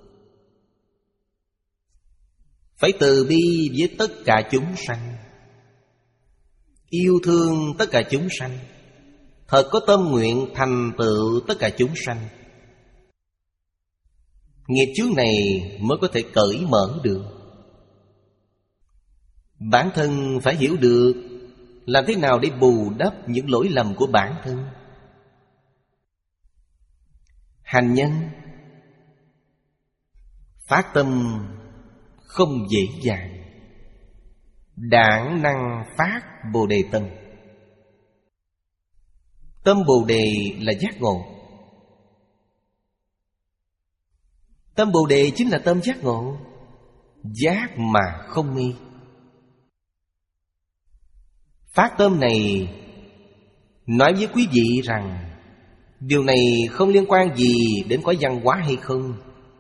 phải từ bi với tất cả chúng sanh, yêu thương tất cả chúng sanh, thật có tâm nguyện thành tựu tất cả chúng sanh. Nghiệp chướng này mới có thể cởi mở được. Bản thân phải hiểu được làm thế nào để bù đắp những lỗi lầm của bản thân. Hành nhân phát tâm không dễ dàng, đản năng phát Bồ Đề tâm. Tâm Bồ Đề là giác ngộ. Tâm Bồ Đề chính là tâm giác ngộ, giác mà không nghi. Phát tâm này nói với quý vị rằng điều này không liên quan gì đến có văn hóa hay không,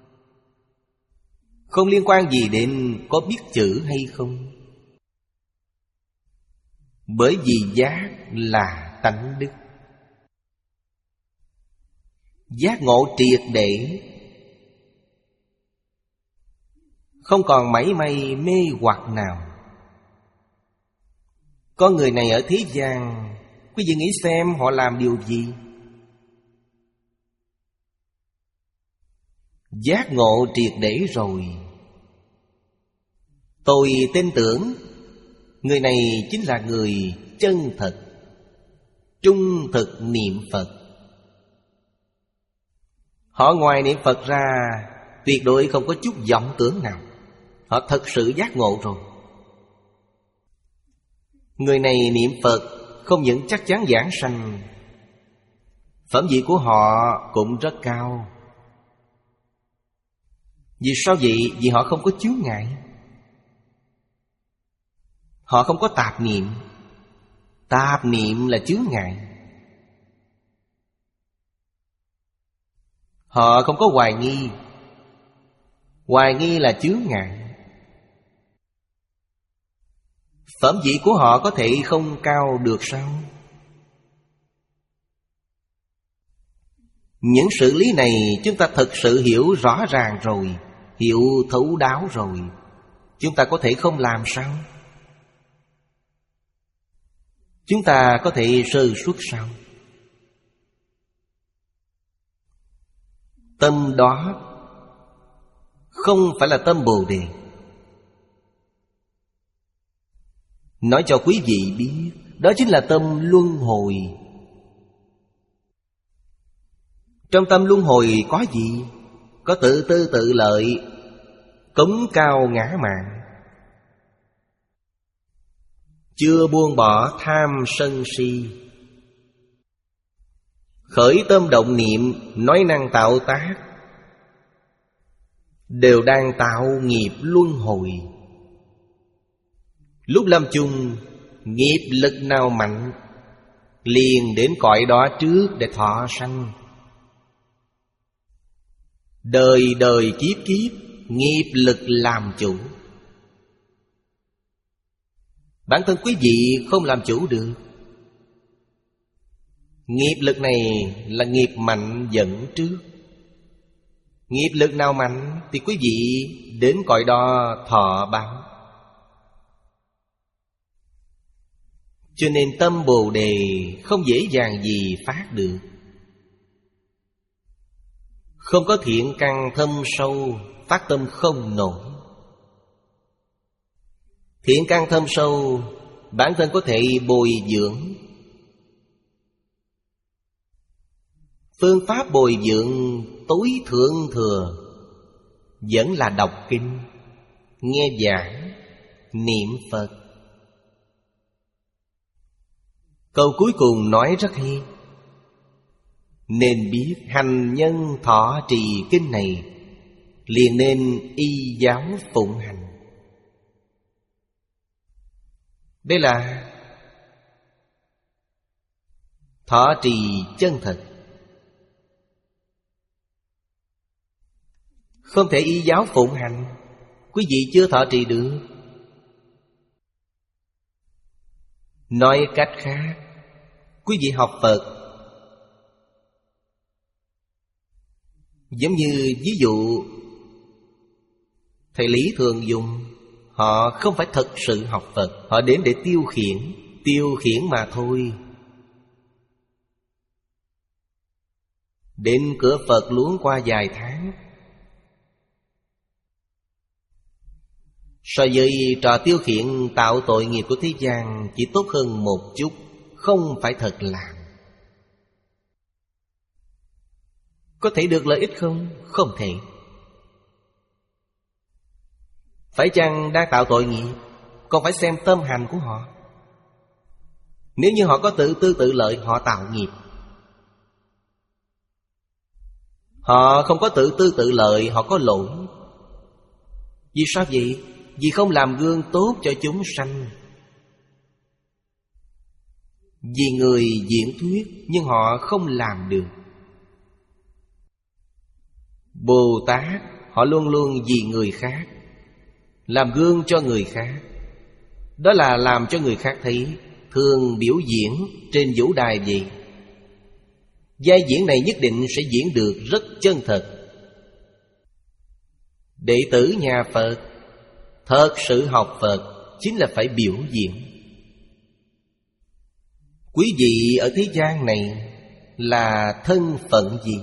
không liên quan gì đến có biết chữ hay không. Bởi vì giác là tánh đức, giác ngộ triệt để, không còn mảy may mê hoặc nào. Con người này ở thế gian, quý vị nghĩ xem họ làm điều gì? Giác ngộ triệt để rồi. Tôi tin tưởng người này chính là người chân thật, trung thực niệm Phật. Họ ngoài niệm Phật ra tuyệt đối không có chút vọng tưởng nào. Họ thật sự giác ngộ rồi. Người này niệm Phật không những chắc chắn vãng sanh, phẩm vị của họ cũng rất cao. Vì sao vậy? Vì họ không có chướng ngại, họ không có tạp niệm. Tạp niệm là chướng ngại. Họ không có hoài nghi. Hoài nghi là chướng ngại. Phẩm vị của họ có thể không cao được sao? Những sự lý này chúng ta thật sự hiểu rõ ràng rồi, hiểu thấu đáo rồi, chúng ta có thể không làm sao? Chúng ta có thể sơ suất sao? Tâm đó không phải là tâm Bồ Đề. Nói cho quý vị biết, đó chính là tâm luân hồi. Trong tâm luân hồi có gì? Có tự tư tự lợi, cống cao ngã mạn, chưa buông bỏ tham sân si, khởi tâm động niệm, nói năng tạo tác, đều đang tạo nghiệp luân hồi. Lúc lâm chung, nghiệp lực nào mạnh, liền đến cõi đó trước để thọ sanh. Đời đời kiếp kiếp, nghiệp lực làm chủ. Bản thân quý vị không làm chủ được. Nghiệp lực này là nghiệp mạnh dẫn trước. Nghiệp lực nào mạnh thì quý vị đến cõi đó thọ báo. Cho nên tâm Bồ Đề không dễ dàng gì phát được. Không có thiện căn thâm sâu, phát tâm không nổi. Thiện căn thâm sâu, bản thân có thể bồi dưỡng. Phương pháp bồi dưỡng tối thượng thừa vẫn là đọc kinh, nghe giảng, niệm Phật. Câu cuối cùng nói rất hay. Nên biết hành nhân thọ trì kinh này, liền nên y giáo phụng hành. Đây là thọ trì chân thật. Không thể y giáo phụng hành, quý vị chưa thọ trì được. Nói cách khác, quý vị học Phật Giống như ví dụ thầy Lý thường dùng, họ không phải thật sự học Phật, họ đến để tiêu khiển, tiêu khiển mà thôi. Đến cửa Phật luống qua vài tháng. So với trò tiêu khiển tạo tội nghiệp của thế gian chỉ tốt hơn một chút, không phải thật làm. Có thể được lợi ích không? Không thể. Phải chăng đang tạo tội nghiệp? Còn phải xem tâm hành của họ. Nếu như họ có tự tư tự lợi, họ tạo nghiệp. Họ không có tự tư tự lợi, họ có lỗi. Vì sao vậy? Vì không làm gương tốt cho chúng sanh. Vì người diễn thuyết, nhưng họ không làm được. Bồ Tát, họ luôn luôn vì người khác, làm gương cho người khác. Đó là làm cho người khác thấy. Thường biểu diễn trên vũ đài vậy. Vai diễn này nhất định sẽ diễn được rất chân thật. Đệ tử nhà Phật thật sự học Phật chính là phải biểu diễn. Quý vị ở thế gian này là thân phận gì?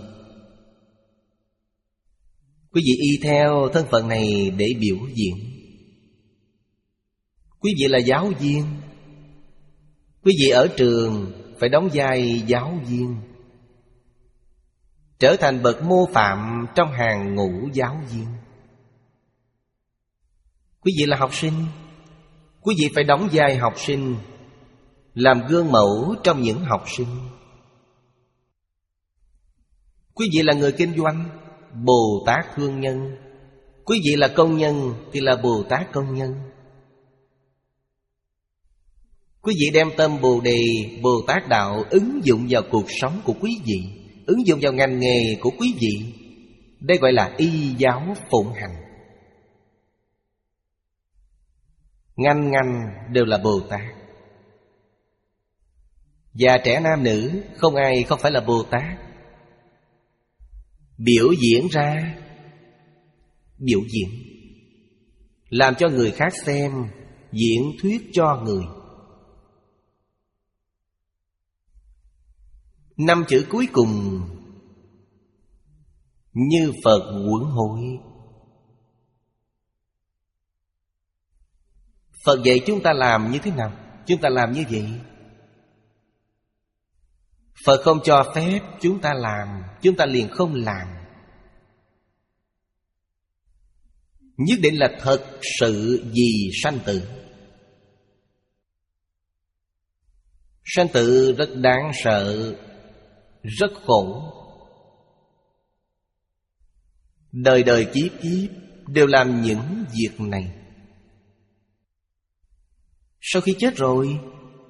Quý vị y theo thân phận này để biểu diễn. Quý vị là giáo viên, quý vị ở trường phải đóng vai giáo viên, trở thành bậc mô phạm trong hàng ngũ giáo viên. Quý vị là học sinh, quý vị phải đóng vai học sinh, làm gương mẫu trong những học sinh. Quý vị là người kinh doanh, Bồ Tát thương nhân. Quý vị là công nhân thì là Bồ Tát công nhân. Quý vị đem tâm Bồ Đề, Bồ Tát Đạo ứng dụng vào cuộc sống của quý vị, ứng dụng vào ngành nghề của quý vị. Đây gọi là y giáo phụng hành. Ngành ngành đều là Bồ Tát. Già trẻ nam nữ không ai không phải là Bồ Tát. Biểu diễn ra, biểu diễn, làm cho người khác xem, diễn thuyết cho người. Năm chữ cuối cùng: như Phật huấn hội. Phật dạy chúng ta làm như thế nào, chúng ta làm như vậy. Phật không cho phép chúng ta làm, chúng ta liền không làm. Nhất định là thật sự vì sanh tử. Sanh tử rất đáng sợ, rất khổ. Đời đời kiếp kiếp đều làm những việc này. Sau khi chết rồi,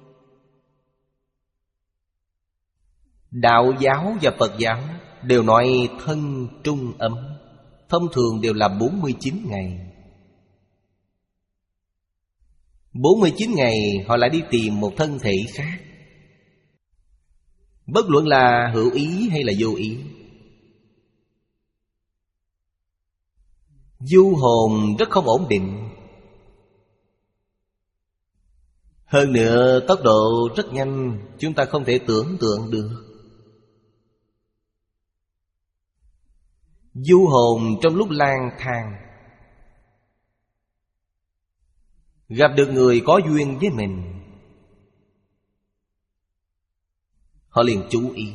đạo giáo và Phật giáo đều nói thân trung ấm. Thông thường đều là bốn mươi chín ngày. bốn mươi chín ngày họ lại đi tìm một thân thể khác. Bất luận là hữu ý hay là vô ý. Du hồn rất không ổn định. Hơn nữa tốc độ rất nhanh, chúng ta không thể tưởng tượng được. Du hồn trong lúc lang thang, gặp được người có duyên với mình, họ liền chú ý.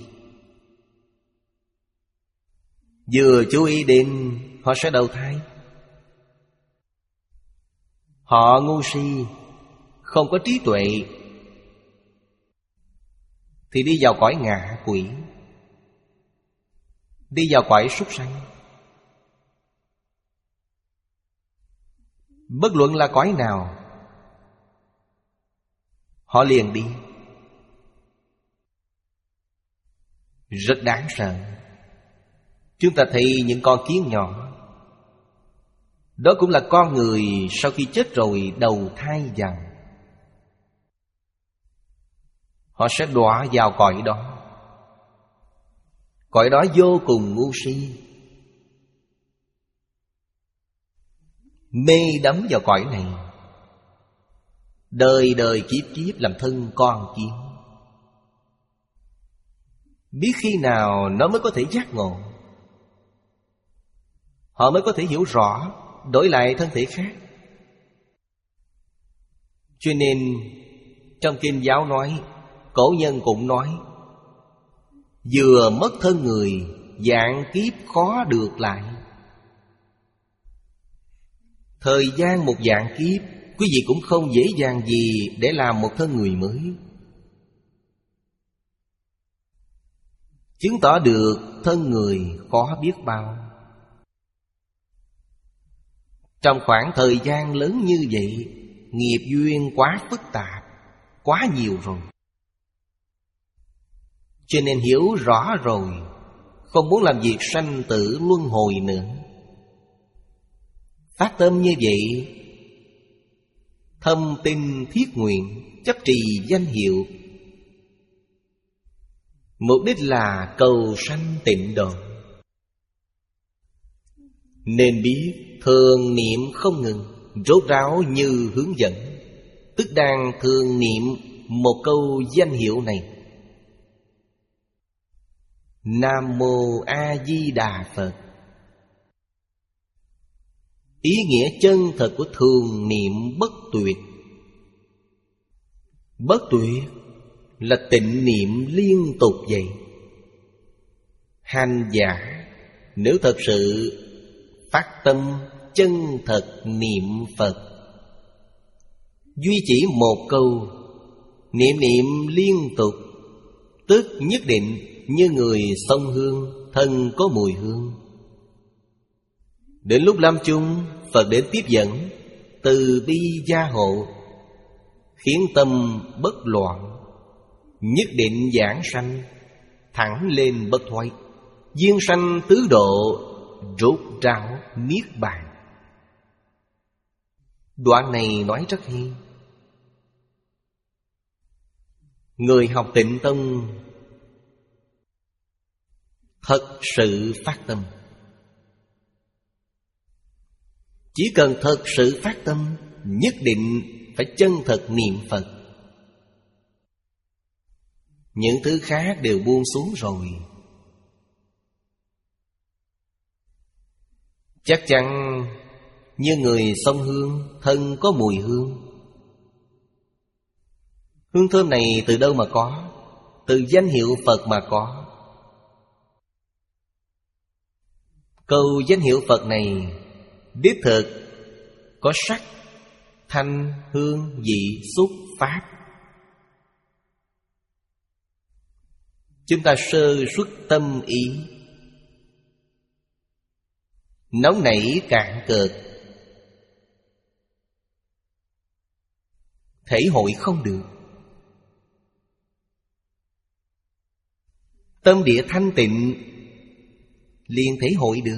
Vừa chú ý đến, họ sẽ đầu thai. Họ ngu si, không có trí tuệ, thì đi vào cõi ngạ quỷ, đi vào cõi súc sanh. Bất luận là cõi nào, họ liền đi. Rất đáng sợ. Chúng ta thấy những con kiến nhỏ, đó cũng là con người sau khi chết rồi đầu thai vào. Họ sẽ đọa vào cõi đó. Cõi đó vô cùng ngu si, mê đắm vào cõi này, đời đời kiếp kiếp làm thân con kiến. Biết khi nào nó mới có thể giác ngộ, họ mới có thể hiểu rõ, đổi lại thân thể khác. Cho nên trong kinh giáo nói, cổ nhân cũng nói, vừa mất thân người, vạn kiếp khó được lại. Thời gian một vạn kiếp, quý vị cũng không dễ dàng gì để làm một thân người mới. Chứng tỏ được thân người khó biết bao. Trong khoảng thời gian lớn như vậy, nghiệp duyên quá phức tạp, quá nhiều rồi. Cho nên hiểu rõ rồi, không muốn làm việc sanh tử luân hồi nữa. Phát tâm như vậy, thâm tin thiết nguyện, chấp trì danh hiệu, mục đích là cầu sanh tịnh độ. Nên biết thường niệm không ngừng, rốt ráo như hướng dẫn, tức đang thường niệm một câu danh hiệu này: Nam Mô A Di Đà Phật. Ý nghĩa chân thật của thường niệm bất tuyệt. Bất tuyệt là tịnh niệm liên tục vậy. Hành giả nếu thật sự phát tâm chân thật niệm Phật, duy chỉ một câu, niệm niệm liên tục, tức nhất định như người xông hương, thân có mùi hương. Đến lúc lâm chung, Phật đến tiếp dẫn, từ bi gia hộ, khiến tâm bất loạn, nhất định giảng sanh, thẳng lên bất thoái, duyên sanh tứ độ, rốt ráo niết bàn. Đoạn này nói rất hay. Người học Tịnh Tông thật sự phát tâm. Chỉ cần thật sự phát tâm, nhất định phải chân thật niệm Phật. Những thứ khác đều buông xuống rồi. Chắc chắn như người xông hương, thân có mùi hương. Hương thơm này từ đâu mà có? Từ danh hiệu Phật mà có. Câu danh hiệu Phật này đích thực có sắc, thanh, hương, vị, xúc, pháp. Chúng ta sơ xuất tâm ý, nóng nảy cạn cợt, thể hội không được. Tâm địa thanh tịnh liền thể hội được.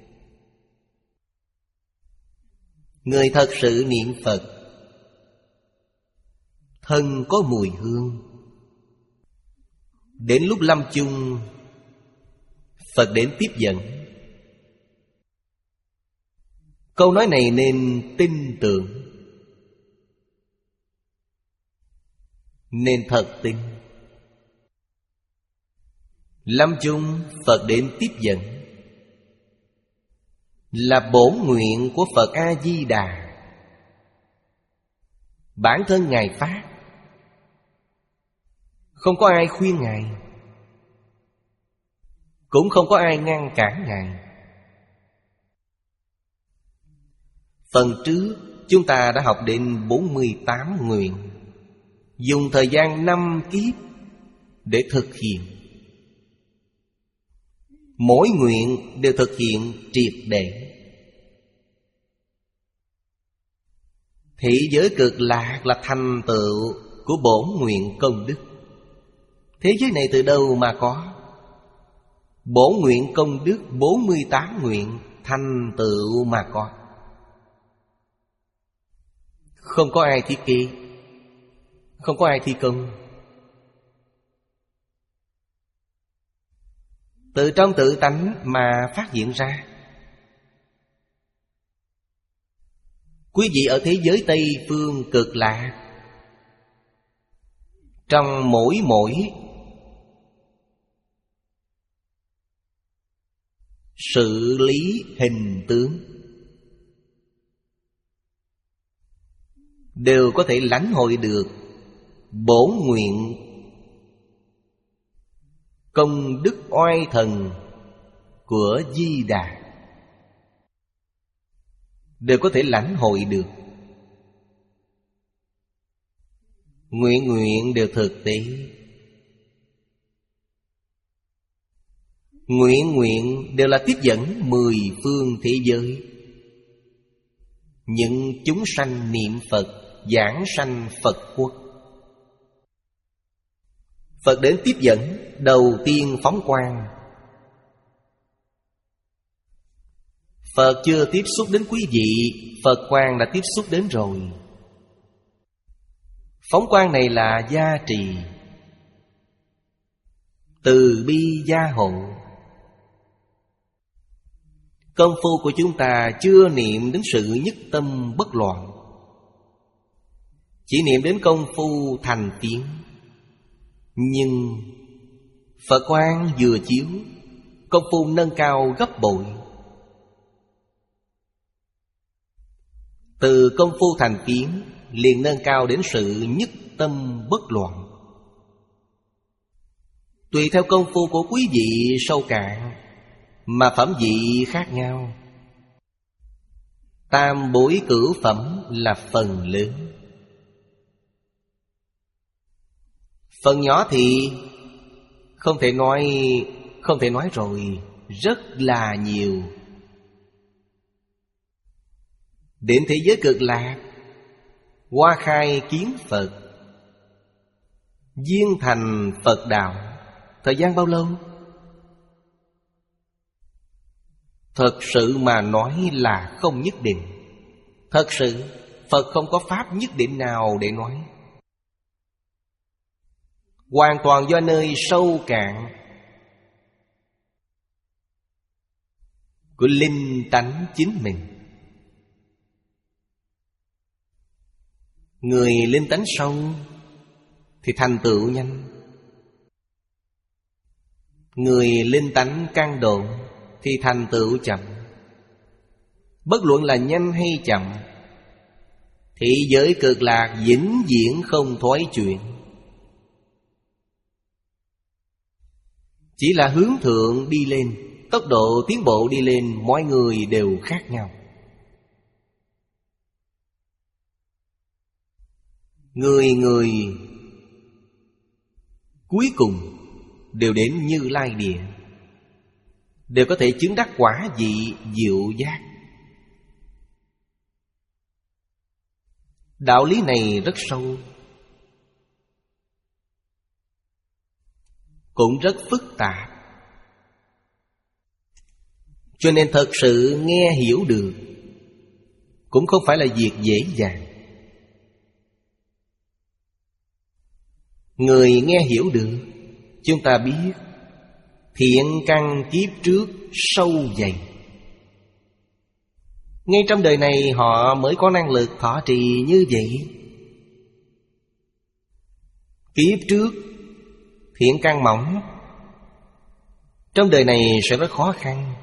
Người thật sự niệm Phật, thân có mùi hương. Đến lúc lâm chung, Phật đến tiếp dẫn. Câu nói này nên tin tưởng, nên thật tin. Lâm chung Phật đến tiếp dẫn là bổn nguyện của Phật A-di-đà. Bản thân Ngài phát, không có ai khuyên Ngài, cũng không có ai ngăn cản Ngài. Phần trước chúng ta đã học đến bốn mươi tám nguyện, dùng thời gian năm kiếp để thực hiện. Mỗi nguyện đều thực hiện triệt để. Thị giới cực lạc là thành tựu của bổn nguyện công đức. Thế giới này từ đâu mà có? Bổn nguyện công đức bốn mươi tám nguyện thành tựu mà có. Không có ai thiết kế, không có ai thi công. Từ trong tự tánh mà phát hiện ra. Quý vị ở thế giới Tây Phương Cực Lạc, trong mỗi mỗi sự lý hình tướng đều có thể lãnh hội được bổn nguyện công đức oai thần của Di Đà, đều có thể lãnh hội được. Nguyện nguyện đều thực tế. Nguyện nguyện đều là tiếp dẫn mười phương thế giới. Những chúng sanh niệm Phật, giảng sanh Phật quốc. Phật đến tiếp dẫn, đầu tiên phóng quang. Phật chưa tiếp xúc đến quý vị, Phật quang đã tiếp xúc đến rồi. Phóng quang này là gia trì, từ bi gia hộ. Công phu của chúng ta chưa niệm đến sự nhất tâm bất loạn, chỉ niệm đến công phu thành tiến. Nhưng Phật quang vừa chiếu, công phu nâng cao gấp bội. Từ công phu thành tiến liền nâng cao đến sự nhất tâm bất loạn. Tùy theo công phu của quý vị sâu cạn mà phẩm vị khác nhau. Tam bối cửu phẩm là phần lớn. Phần nhỏ thì không thể nói, không thể nói rồi, rất là nhiều. Đến thế giới Cực Lạc, Hoa khai kiến Phật, viên thành Phật đạo, thời gian bao lâu? Thật sự mà nói là không nhất định. Thật sự Phật không có pháp nhất định nào để nói. Hoàn toàn do nơi sâu cạn của linh tánh chính mình. Người linh tánh sâu thì thành tựu nhanh. Người linh tánh căng độn thì thành tựu chậm. Bất luận là nhanh hay chậm, thế giới Cực Lạc vĩnh viễn không thoái chuyển. Chỉ là hướng thượng đi lên, tốc độ tiến bộ đi lên, mọi người đều khác nhau. Người người cuối cùng đều đến Như Lai Địa, đều có thể chứng đắc quả vị diệu giác. Đạo lý này rất sâu, cũng rất phức tạp. Cho nên thật sự nghe hiểu được cũng không phải là việc dễ dàng. Người nghe hiểu được, chúng ta biết thiện căn kiếp trước sâu dày. Ngay trong đời này họ mới có năng lực thọ trì như vậy. Kiếp trước thiện căn mỏng, trong đời này sẽ rất khó khăn.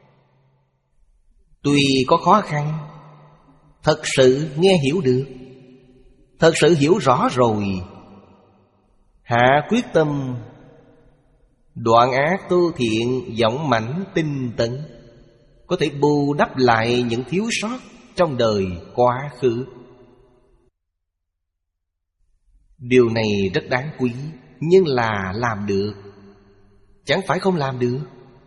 Tuy có khó khăn, thật sự nghe hiểu được, thật sự hiểu rõ rồi, hạ quyết tâm đoạn ác tu thiện, dũng mãnh tinh tấn, có thể bù đắp lại những thiếu sót trong đời quá khứ. Điều này rất đáng quý, nhưng là làm được, chẳng phải không làm được.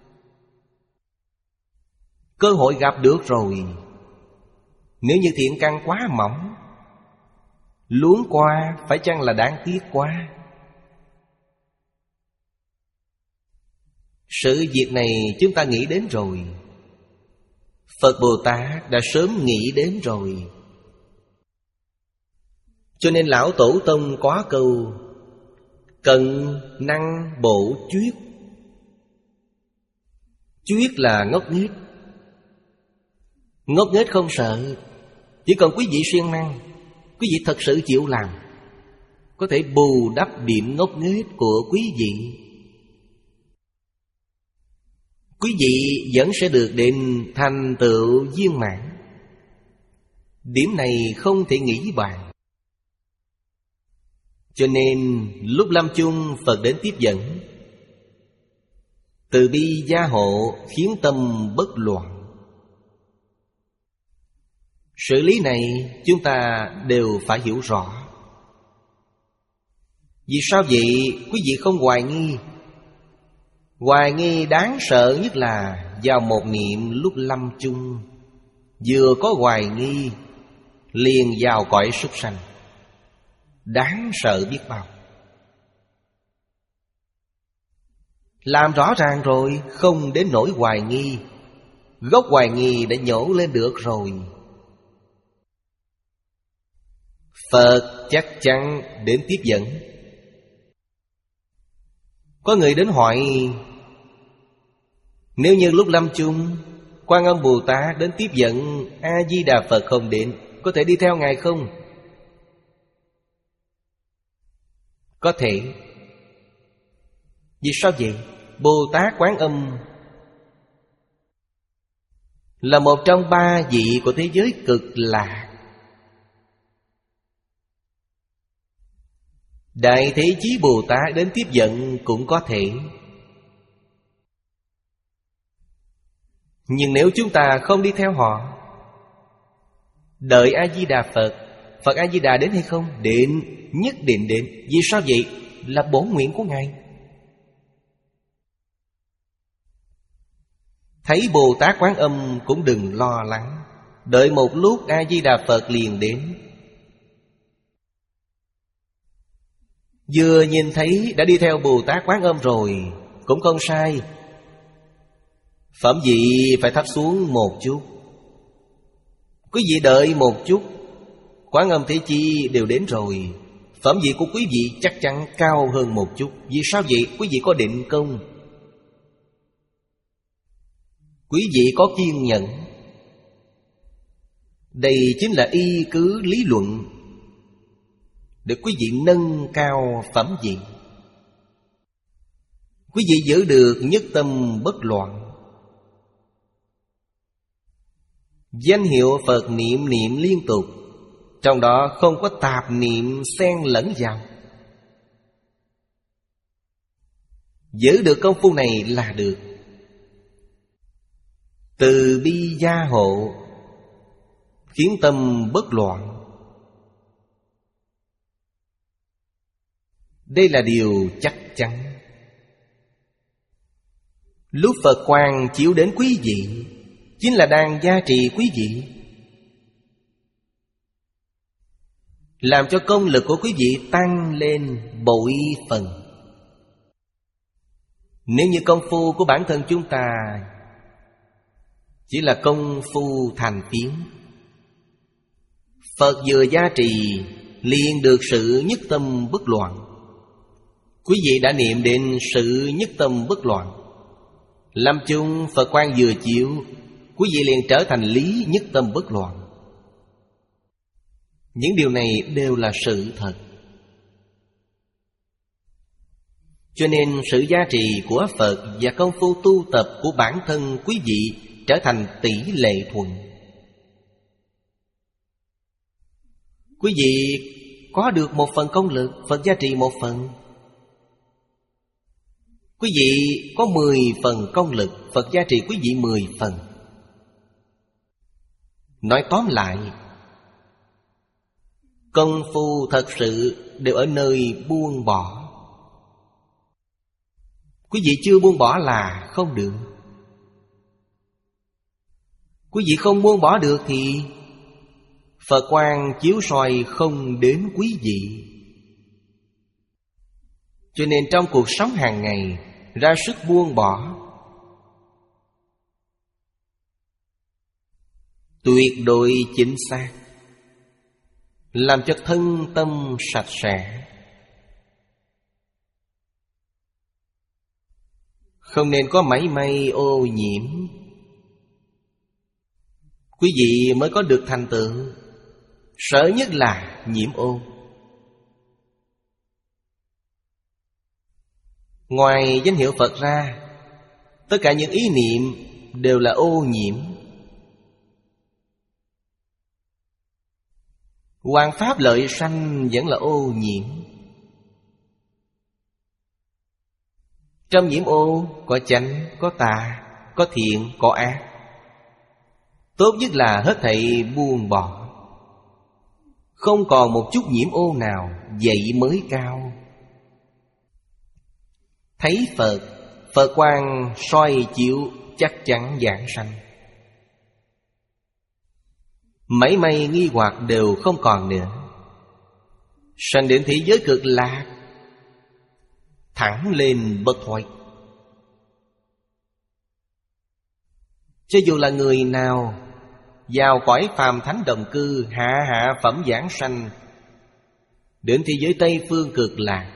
Cơ hội gặp được rồi. Nếu như thiện căn quá mỏng, luống qua phải chăng là đáng tiếc quá? Sự việc này chúng ta nghĩ đến rồi, Phật Bồ Tát đã sớm nghĩ đến rồi. Cho nên Lão Tổ Tông có câu cận năng bổ chuyết. Chuyết là ngốc nghếch. Ngốc nghếch không sợ, Chỉ cần quý vị siêng năng, quý vị thật sự chịu làm, có thể bù đắp điểm ngốc nghếch của quý vị. Quý vị vẫn sẽ được đến thành tựu viên mãn. Điểm này không thể nghĩ bàn. Cho nên lúc lâm chung Phật đến tiếp dẫn, từ bi gia hộ khiến tâm bất loạn. Sự lý này chúng ta đều phải hiểu rõ. Vì sao vậy? Quý vị không hoài nghi. Hoài nghi đáng sợ nhất là vào một niệm lúc lâm chung, vừa có hoài nghi liền vào cõi súc sanh. Đáng sợ biết bao. Làm rõ ràng rồi, không đến nỗi hoài nghi. Gốc hoài nghi đã nhổ lên được rồi. Phật chắc chắn đến tiếp dẫn. Có người đến hỏi, nếu như lúc lâm chung Quan Âm Bồ Tát đến tiếp dẫn, A-di-đà Phật không đến, có thể đi theo Ngài không? Có thể. Vì sao vậy? Bồ Tát Quán Âm là một trong ba vị của thế giới cực lạc. Đại Thế Chí Bồ Tát đến tiếp dẫn cũng có thể. Nhưng nếu chúng ta không đi theo họ, đợi A-di-đà Phật, Phật A-di-đà đến hay không? Đến, nhất định đến. Vì sao vậy? Là bổn nguyện của Ngài. Thấy Bồ Tát Quán Âm cũng đừng lo lắng, đợi một lúc A-di-đà Phật liền đến. Vừa nhìn thấy đã đi theo Bồ Tát Quán Âm rồi, cũng không sai. Phẩm vị phải thấp xuống một chút. Quý vị đợi một chút, Quán Âm Thế Chi đều đến rồi, phẩm vị của quý vị chắc chắn cao hơn một chút. Vì sao vậy? Quý vị có định công, quý vị có kiên nhẫn. Đây chính là y cứ lý luận để quý vị nâng cao phẩm vị. Quý vị giữ được nhất tâm bất loạn. Danh hiệu Phật niệm niệm liên tục, trong đó không có tạp niệm xen lẫn vào. Giữ được công phu này là được. Từ bi gia hộ khiến tâm bất loạn. Đây là điều chắc chắn. Lúc Phật quang chiếu đến quý vị, chính là đang gia trì quý vị, làm cho công lực của quý vị tăng lên bội phần. Nếu như công phu của bản thân chúng ta chỉ là công phu thành phiến, Phật vừa gia trì liền được sự nhất tâm bất loạn. Quý vị đã niệm đến sự nhất tâm bất loạn, lâm chung Phật quang vừa chiếu, quý vị liền trở thành lý nhất tâm bất loạn. Những điều này đều là sự thật. Cho nên sự gia trì của Phật và công phu tu tập của bản thân quý vị trở thành tỷ lệ thuận. Quý vị có được một phần công lực, Phật gia trì một phần. Quý vị có mười phần công lực, Phật gia trì quý vị mười phần. Nói tóm lại, công phu thật sự đều ở nơi buông bỏ. Quý vị chưa buông bỏ là không được. Quý vị không buông bỏ được thì Phật quang chiếu soi không đến quý vị. Cho nên trong cuộc sống hàng ngày ra sức buông bỏ, tuyệt đối chính xác, làm cho thân tâm sạch sẽ. Không nên có mảy may ô nhiễm, quý vị mới có được thành tựu. Sợ nhất là nhiễm ô. Ngoài danh hiệu Phật ra, tất cả những ý niệm đều là ô nhiễm. Hoằng pháp lợi sanh vẫn là ô nhiễm. Trong nhiễm ô có chánh, có tà, có thiện, có ác. Tốt nhất là hết thảy buông bỏ, không còn một chút nhiễm ô nào, vậy mới cao. Thấy Phật, Phật quang soi chiếu, chắc chắn giảng sanh. Mảy may nghi hoặc đều không còn nữa. Sanh đến thế giới cực lạc, thẳng lên bất thoát. Cho dù là người nào vào cõi phàm thánh đồng cư, hạ hạ phẩm giảng sanh, đến thế giới Tây Phương cực lạc,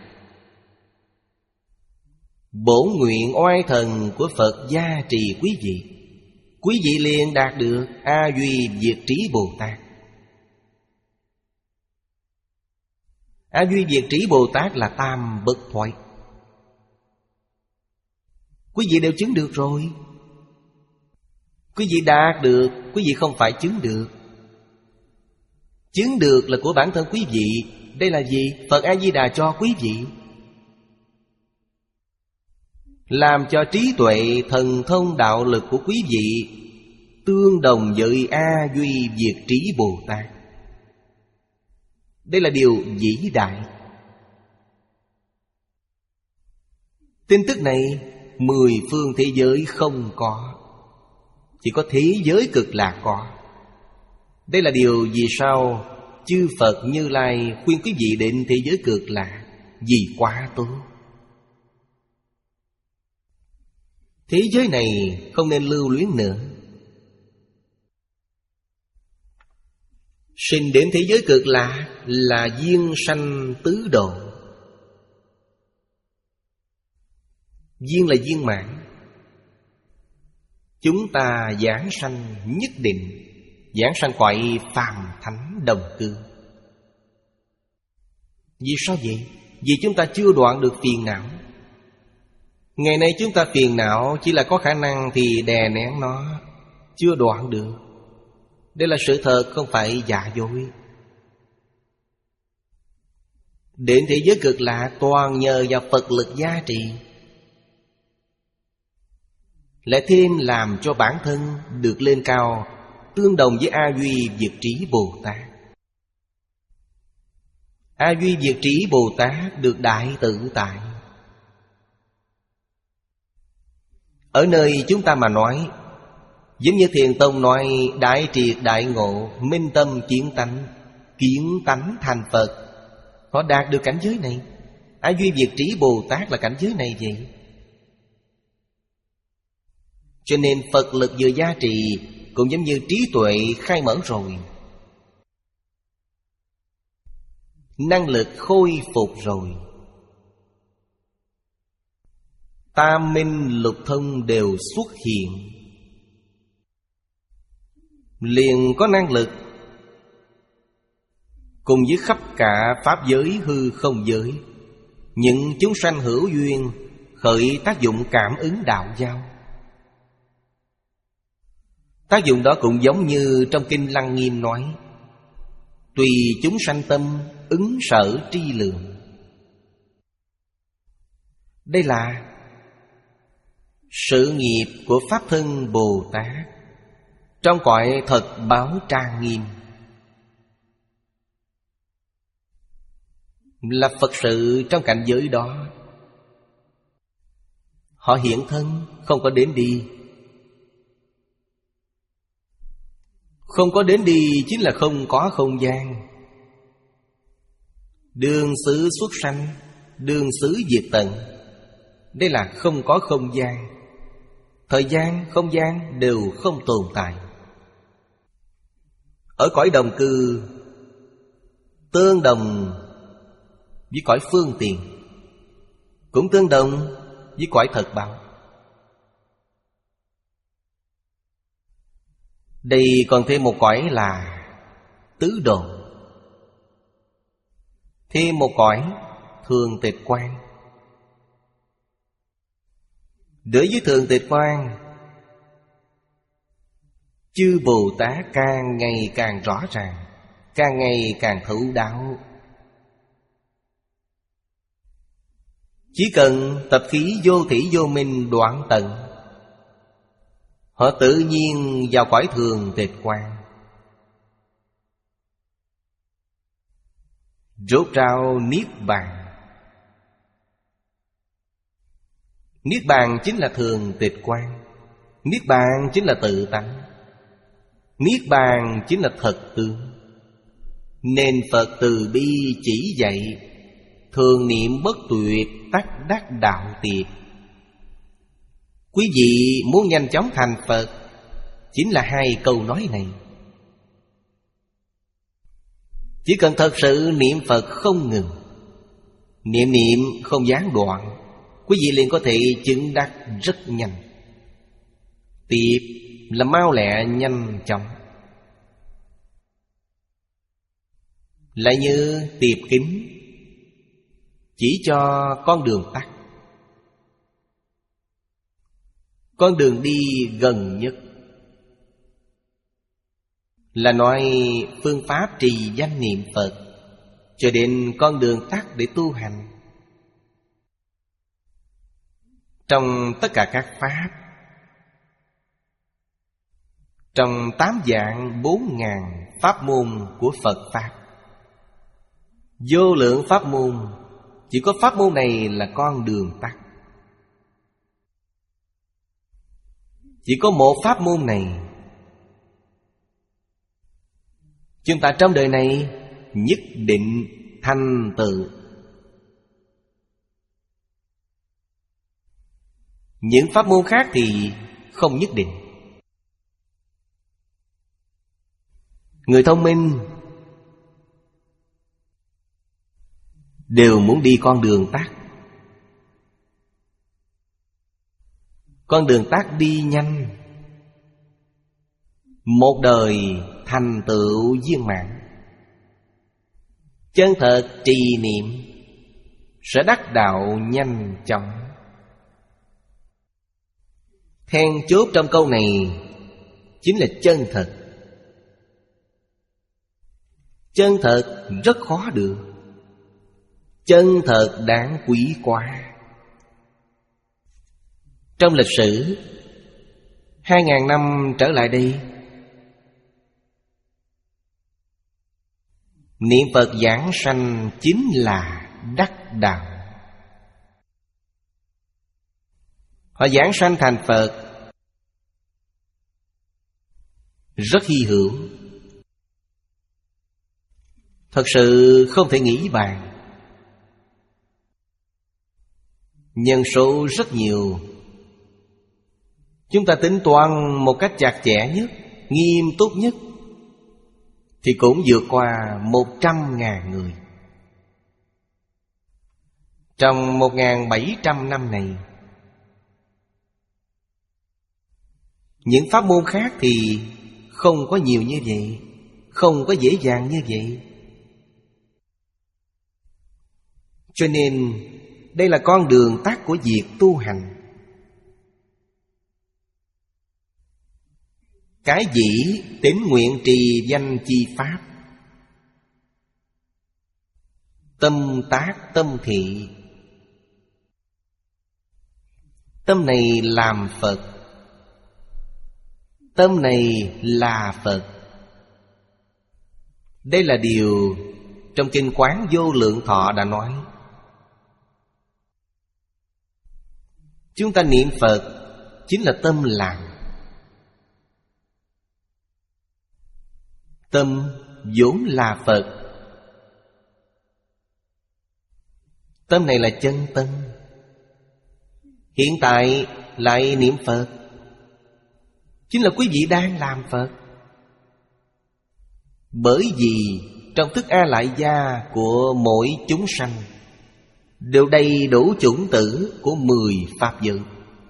bổn nguyện oai thần của Phật gia trì quý vị, quý vị liền đạt được A Duy Diệt Trí Bồ Tát. A Duy Diệt Trí Bồ Tát là tam bất thoại. Quý vị đều chứng được rồi. Quý vị đạt được, quý vị không phải chứng được. Chứng được là của bản thân quý vị. Đây là gì? Phật A-di-đà cho quý vị, làm cho trí tuệ, thần thông, đạo lực của quý vị tương đồng với A Duy Diệt Trí Bồ Tát. Đây là điều vĩ đại. Tin tức này mười phương thế giới không có, chỉ có thế giới cực lạc có. Đây là điều vì sao chư Phật Như Lai khuyên quý vị đến thế giới cực lạc, vì quá tốt. Thế giới này không nên lưu luyến nữa. Sinh đến thế giới cực lạc là duyên sanh tứ độ. Duyên là viên mãn. Chúng ta giảng sanh nhất định giảng sanh cõi phàm thánh đồng cư. Vì sao vậy? Vì chúng ta chưa đoạn được phiền não. Ngày nay chúng ta phiền não chỉ là có khả năng thì đè nén nó, chưa đoạn được. Đây là sự thật, không phải giả dối. Đến thế giới cực lạc toàn nhờ vào Phật lực gia trì, lại thêm làm cho bản thân được lên cao, tương đồng với A Duy Diệt Trí Bồ Tát. A Duy Diệt Trí Bồ Tát được đại tự tại. Ở nơi chúng ta mà nói, giống như Thiền Tông nói đại triệt đại ngộ, minh tâm kiến tánh, kiến tánh thành Phật. Họ đạt được cảnh giới này. A Duy Diệt Trí Bồ Tát là cảnh giới này vậy. Cho nên Phật lực vừa gia trì, cũng giống như trí tuệ khai mở rồi, năng lực khôi phục rồi, tam minh lục thông đều xuất hiện, liền có năng lực cùng với khắp cả pháp giới hư không giới, những chúng sanh hữu duyên khởi tác dụng cảm ứng đạo giao. Tác dụng đó cũng giống như trong Kinh Lăng Nghiêm nói: tùy chúng sanh tâm, ứng sở tri lượng. Đây là sự nghiệp của Pháp Thân Bồ Tát trong cõi thật báo trang nghiêm, là Phật sự trong cảnh giới đó. Họ hiện thân, không có đến đi. Không có đến đi chính là không có không gian. Đường xứ xuất sanh, đường xứ diệt tận. Đây là không có không gian. Thời gian, không gian đều không tồn tại. Ở cõi đồng cư tương đồng với cõi phương tiện, cũng tương đồng với cõi thật báo. Đây còn thêm một cõi là tứ độ. thêm một cõi thường tịch quan. Đối với thường tịch quan, chư Bồ Tát càng ngày càng rõ ràng, càng ngày càng thấu đáo. Chỉ cần tập khí vô thỉ vô minh đoạn tận, họ tự nhiên vào cõi thường tịch quan, rốt ráo niết bàn. Niết bàn chính là thường tịch quan, niết bàn chính là tự tánh, niết bàn chính là thật tướng. Nên Phật từ bi chỉ dạy, thường niệm bất tuyệt, tắc đắc đạo tiệt. Quý vị muốn nhanh chóng thành Phật, chính là hai câu nói này. Chỉ cần thật sự niệm Phật không ngừng, niệm niệm không gián đoạn, quý vị liền có thể chứng đắc rất nhanh. Tiệp là mau lẹ nhanh chóng. Lại như tiệp kính, chỉ cho con đường tắt, con đường đi gần nhất, là nói phương pháp trì danh niệm Phật, cho đến con đường tắt để tu hành. Trong tất cả các pháp, trong tám vạn bốn ngàn pháp môn của Phật Pháp, vô lượng pháp môn, chỉ có pháp môn này là con đường tắt. Chỉ có một pháp môn này, chúng ta trong đời này nhất định thành tựu. Những pháp môn khác thì không nhất định. Người thông minh đều muốn đi con đường tắt. Con đường tắt đi nhanh, một đời thành tựu viên mãn. Chân thật trì niệm sẽ đắc đạo nhanh chóng. Then chốt trong câu này chính là chân thật. Chân thật rất khó được, chân thật đáng quý quá. Trong lịch sử Hai ngàn năm trở lại đây, niệm Phật giảng sanh chính là đắc đạo. Họ giảng sanh thành Phật rất hy hữu, thật sự không thể nghĩ bàn. Nhân số rất nhiều, chúng ta tính toán một cách chặt chẽ nhất, nghiêm túc nhất, thì cũng vượt qua một trăm ngàn người. Trong một ngàn bảy trăm năm này, những pháp môn khác thì không có nhiều như vậy, không có dễ dàng như vậy. Cho nên đây là con đường tắt của việc tu hành. Cái dĩ tín nguyện trì danh chi pháp, tâm tác tâm thị. Tâm này làm Phật, tâm này là Phật. Đây là điều trong Kinh Quán Vô Lượng Thọ đã nói. Chúng ta niệm Phật chính là tâm làm. Tâm vốn là Phật. Tâm này là chân tâm. Hiện tại lại niệm Phật, chính là quý vị đang làm Phật. Bởi vì trong thức A Lại Gia của mỗi chúng sanh đều đầy đủ chủng tử của mười pháp giới.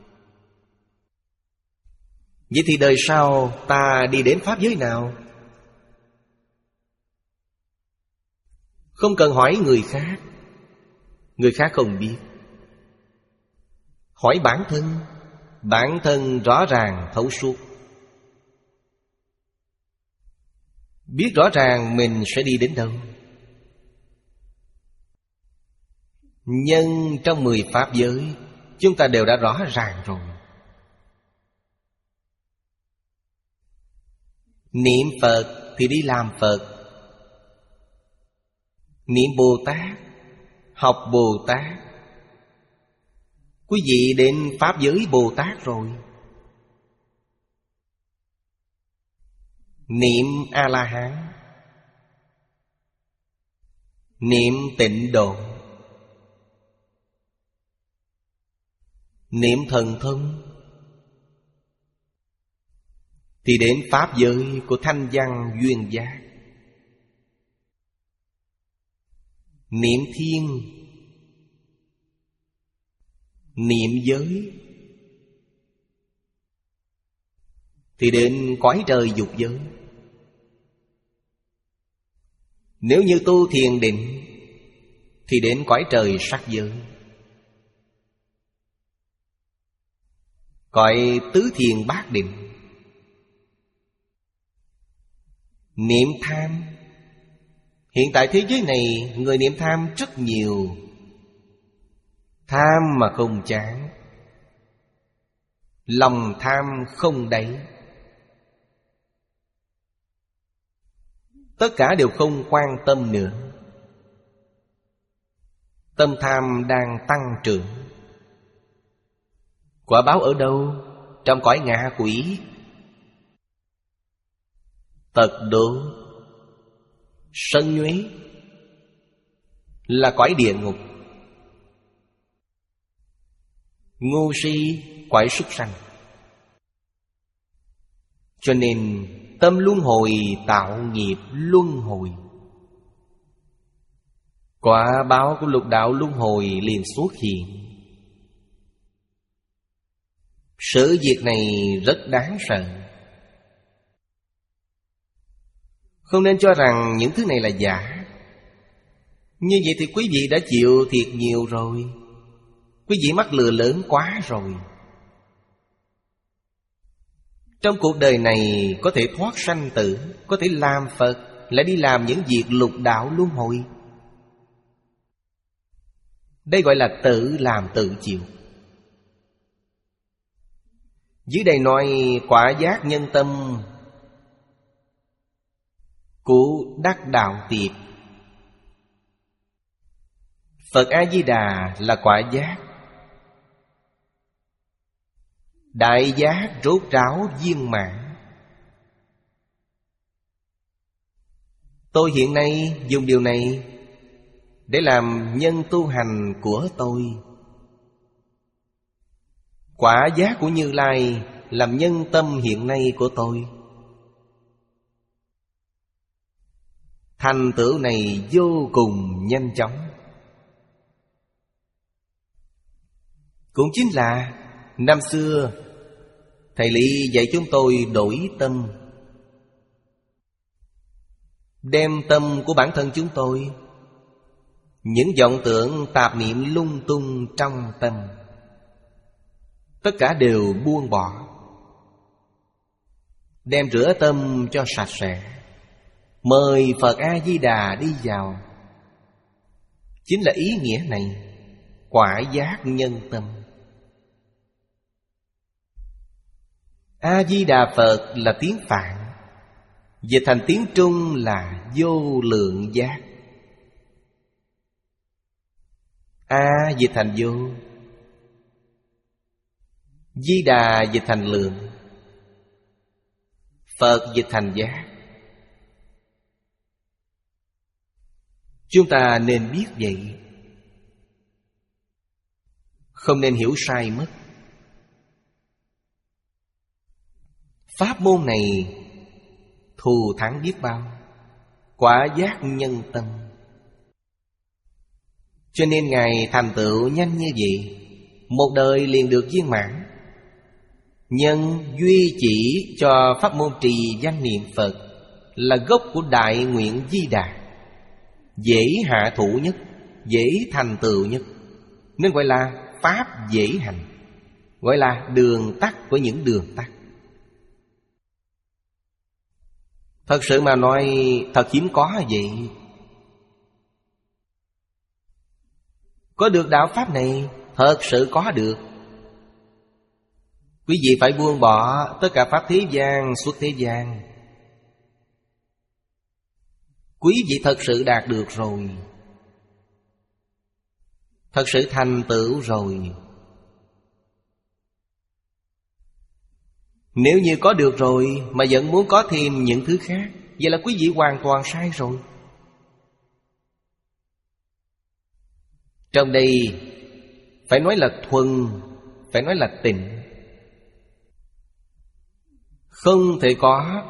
Vậy thì đời sau ta đi đến pháp giới nào? Không cần hỏi người khác, người khác không biết. Hỏi bản thân, bản thân rõ ràng thấu suốt. Biết rõ ràng mình sẽ đi đến đâu. Nhưng trong mười pháp giới chúng ta đều đã rõ ràng rồi. Niệm Phật thì đi làm Phật, niệm Bồ Tát, học Bồ Tát. Quý vị đến pháp giới Bồ Tát rồi. Niệm A-la-hán, niệm Tịnh Độ, niệm Thần Thông, thì đến pháp giới của thanh văn duyên giác. Niệm Thiên, niệm giới, thì đến cõi trời dục giới. Nếu như tu thiền định thì đến cõi trời sắc giới. Cõi tứ thiền bát định. Niệm tham, hiện tại thế giới này người niệm tham rất nhiều. Tham mà không chán, lòng tham không đáy. Tất cả đều không quan tâm nữa. Tâm tham đang tăng trưởng. Quả báo ở đâu? Trong cõi ngạ quỷ, tật độ, sân nhuế, là cõi địa ngục. Ngu si, cõi súc sanh. Cho nên tâm luân hồi tạo nghiệp luân hồi. Quả báo của lục đạo luân hồi liền xuất hiện. Sự việc này rất đáng sợ. Không nên cho rằng những thứ này là giả. Như vậy thì quý vị đã chịu thiệt nhiều rồi. Quý vị mắc lừa lớn quá rồi. Trong cuộc đời này có thể thoát sanh tử, có thể làm Phật, lại đi làm những việc lục đạo luân hồi. Đây gọi là tự làm tự chịu. Dưới đây nói quả giác nhân tâm của đắc đạo tiệp. Phật A-di-đà là quả giác. Đại giác rốt ráo viên mãn. Tôi hiện nay dùng điều này để làm nhân tu hành của tôi. Quả giác của Như Lai làm nhân tâm hiện nay của tôi. Thành tựu này vô cùng nhanh chóng. Cũng chính là năm xưa Thầy Lý dạy chúng tôi đổi tâm. Đem tâm của bản thân chúng tôi, những vọng tưởng tạp niệm lung tung trong tâm, tất cả đều buông bỏ. Đem rửa tâm cho sạch sẽ. Mời Phật A-di-đà đi vào. Chính là ý nghĩa này. Quả giác nhân tâm. A-di-đà Phật là tiếng Phạn, dịch thành tiếng Trung là vô lượng giác. A dịch thành vô, Di Đà dịch thành lượng, Phật dịch thành giác. Chúng ta nên biết vậy, không nên hiểu sai mất. Pháp môn này thù thắng biết bao. Quả giác nhân tâm. Cho nên Ngài thành tựu nhanh như vậy, một đời liền được viên mãn. Nhân duy chỉ cho pháp môn trì danh niệm Phật là gốc của Đại Nguyện Di Đà. dễ hạ thủ nhất, dễ thành tựu nhất, nên gọi là pháp dễ hành, gọi là đường tắt của những đường tắt. Thật sự mà nói, thật hiếm có vậy. Có được đạo pháp này, thật sự có được. Quý vị phải buông bỏ tất cả pháp thế gian, xuất thế gian. Quý vị thật sự đạt được rồi, thật sự thành tựu rồi. Nếu như có được rồi mà vẫn muốn có thêm những thứ khác, vậy là quý vị hoàn toàn sai rồi. Trong đây phải nói là thuần, phải nói là tịnh. Không thể có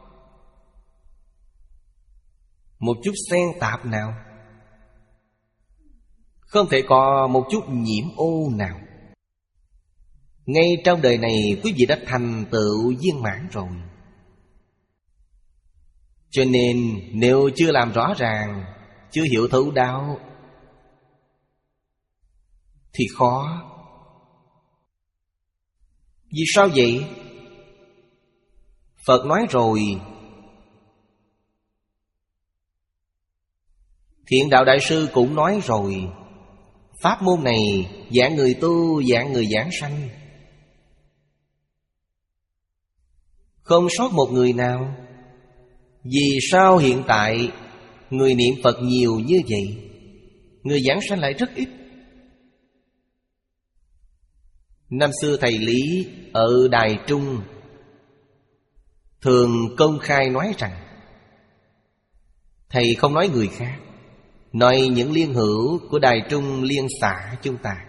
một chút xen tạp nào, không thể có một chút nhiễm ô nào. Ngay trong đời này quý vị đã thành tựu viên mãn rồi. Cho nên nếu chưa làm rõ ràng, chưa hiểu thấu đạo thì khó. Vì sao vậy? Phật nói rồi, Thiện Đạo Đại Sư cũng nói rồi, pháp môn này dạng người tu, dạng người giảng sanh, không sót một người nào. Vì sao hiện tại người niệm Phật nhiều như vậy, người giảng sanh lại rất ít? Năm xưa thầy Lý ở Đài Trung thường công khai nói rằng, thầy không nói người khác, nói những liên hữu của Đài Trung liên xã chúng ta.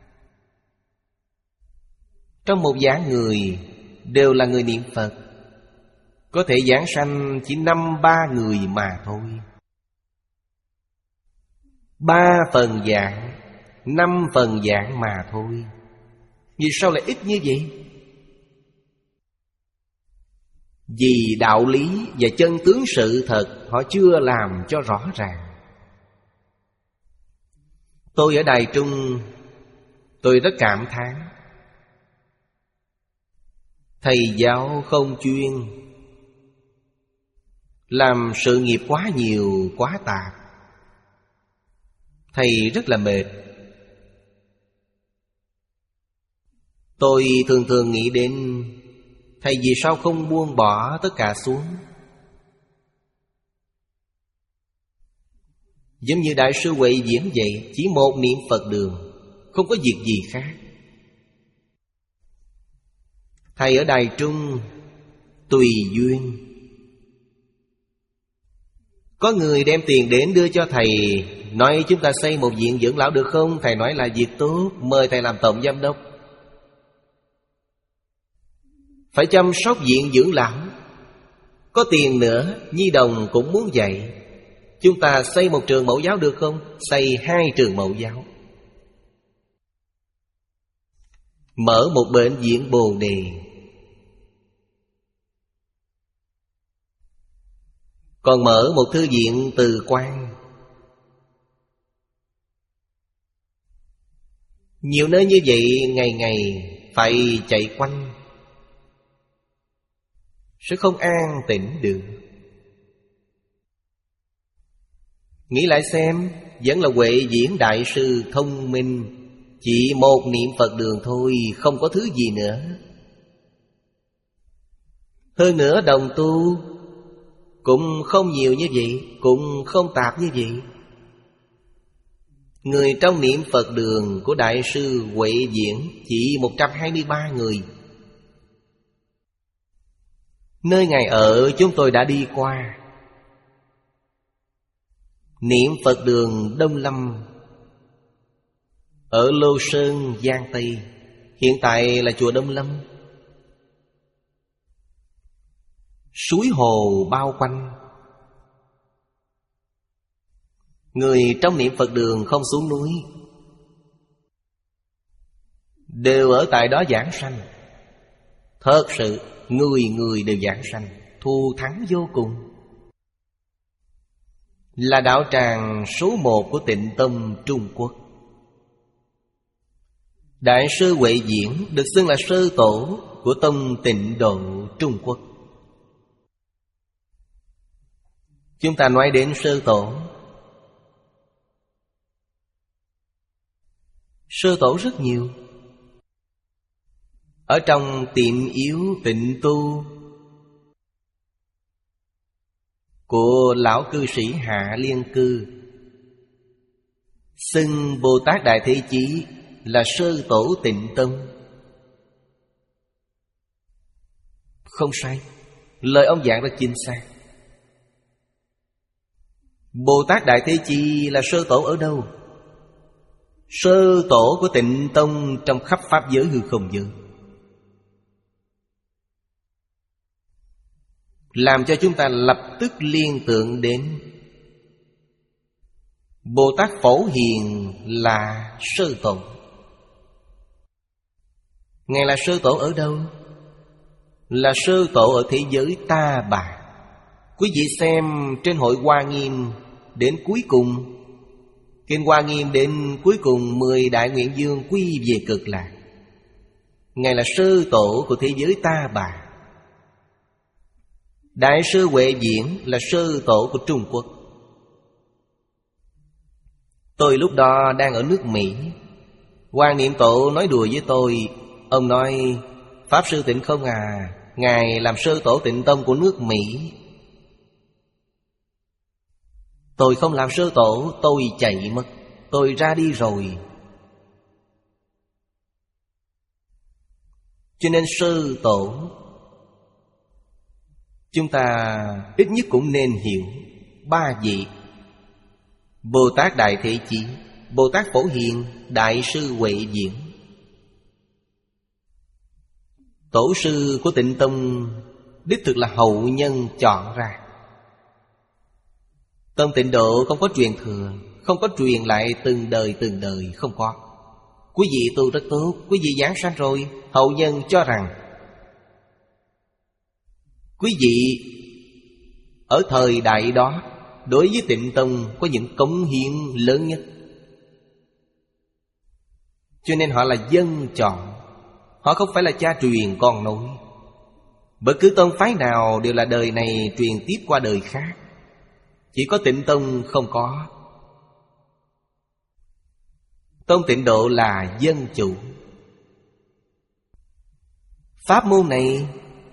Trong một vạn người đều là người niệm Phật, có thể giảng sanh chỉ năm ba người mà thôi. Ba phần giảng, năm phần giảng mà thôi. Vì sao lại ít như vậy? Vì đạo lý và chân tướng sự thật họ chưa làm cho rõ ràng. Tôi ở Đài Trung, tôi rất cảm thán. Thầy giáo không chuyên, làm sự nghiệp quá nhiều, quá tạp, thầy rất là mệt. Tôi thường thường nghĩ đến thầy vì sao không buông bỏ tất cả xuống. Giống như Đại sư Huệ Diễn vậy, chỉ một niệm Phật đường, không có việc gì khác. Thầy ở Đài Trung tùy duyên, có người đem tiền đến đưa cho thầy, nói chúng ta xây một viện dưỡng lão được không? Thầy nói là việc tốt, mời thầy làm tổng giám đốc. Phải chăm sóc viện dưỡng lão, có tiền nữa, nhi đồng cũng muốn dạy. Chúng ta xây một trường mẫu giáo được không? Xây hai trường mẫu giáo. Mở một bệnh viện Bồ Đề. Còn mở một thư viện Từ Quan. Nhiều nơi như vậy, ngày ngày phải chạy quanh, sẽ không an tĩnh được. Nghĩ lại xem, vẫn là Huệ Diễn Đại Sư thông minh, chỉ một niệm Phật đường thôi, không có thứ gì nữa. Hơn nữa đồng tu cũng không nhiều như vậy, cũng không tạp như vậy. Người trong niệm Phật đường của Đại sư Huệ Diễn chỉ một trăm hai mươi ba người. Nơi Ngài ở chúng tôi đã đi qua. Niệm Phật đường Đông Lâm ở Lô Sơn, Giang Tây, hiện tại là chùa Đông Lâm. Suối hồ bao quanh. Người trong niệm Phật đường không xuống núi, đều ở tại đó giảng sanh. Thật sự người người đều giảng sanh, thù thắng vô cùng. là đạo tràng số một của Tịnh Tông Trung Quốc. Đại sư Huệ Diễn được xưng là sư tổ của Tông Tịnh Độ Trung Quốc. Chúng ta nói đến sư tổ, sư tổ rất nhiều. Ở trong Tiệm Yếu Tịnh Tu của lão cư sĩ Hạ Liên Cư, xưng Bồ Tát Đại Thế Chí là sư tổ Tịnh Tông. Không sai, lời ông giảng rất chính xác. Bồ Tát Đại Thế Chí là sư tổ ở đâu? Sư tổ của Tịnh Tông trong khắp pháp giới hư không giới. Làm cho chúng ta lập tức liên tưởng đến Bồ Tát Phổ Hiền là sư tổ. Ngài là sư tổ ở đâu? Là sư tổ ở thế giới Ta Bà. Quý vị xem trên hội Hoa Nghiêm đến cuối cùng, kinh Hoa Nghiêm đến cuối cùng mười đại nguyện dương quy về Cực Lạc. Ngài là sư tổ của thế giới Ta Bà. Đại sư Huệ Diễn là sư tổ của Trung Quốc. Tôi lúc đó đang ở nước Mỹ. Quan Niệm Tổ nói đùa với tôi. Ông nói: Pháp Sư Tịnh Không à, Ngài làm sư tổ Tịnh Tông của nước Mỹ. Tôi không làm sư tổ, tôi chạy mất. Tôi ra đi rồi. Cho nên sư tổ, chúng ta ít nhất cũng nên hiểu ba vị: Bồ Tát Đại Thế Chí, Bồ Tát Phổ Hiền, Đại sư Huệ Diễn. Tổ sư của Tịnh Tông đích thực là hậu nhân chọn ra. Tông Tịnh Độ không có truyền thừa, không có truyền lại từng đời từng đời, không có. Quý vị tu rất tốt, quý vị giảng sanh rồi, hậu nhân cho rằng quý vị ở thời đại đó đối với Tịnh Tông có những cống hiến lớn nhất, cho nên họ là dân chọn. Họ không phải là cha truyền con nối. Bất cứ tông phái nào đều là đời này truyền tiếp qua đời khác, chỉ có Tịnh Tông không có. Tông Tịnh Độ là dân chủ. Pháp môn này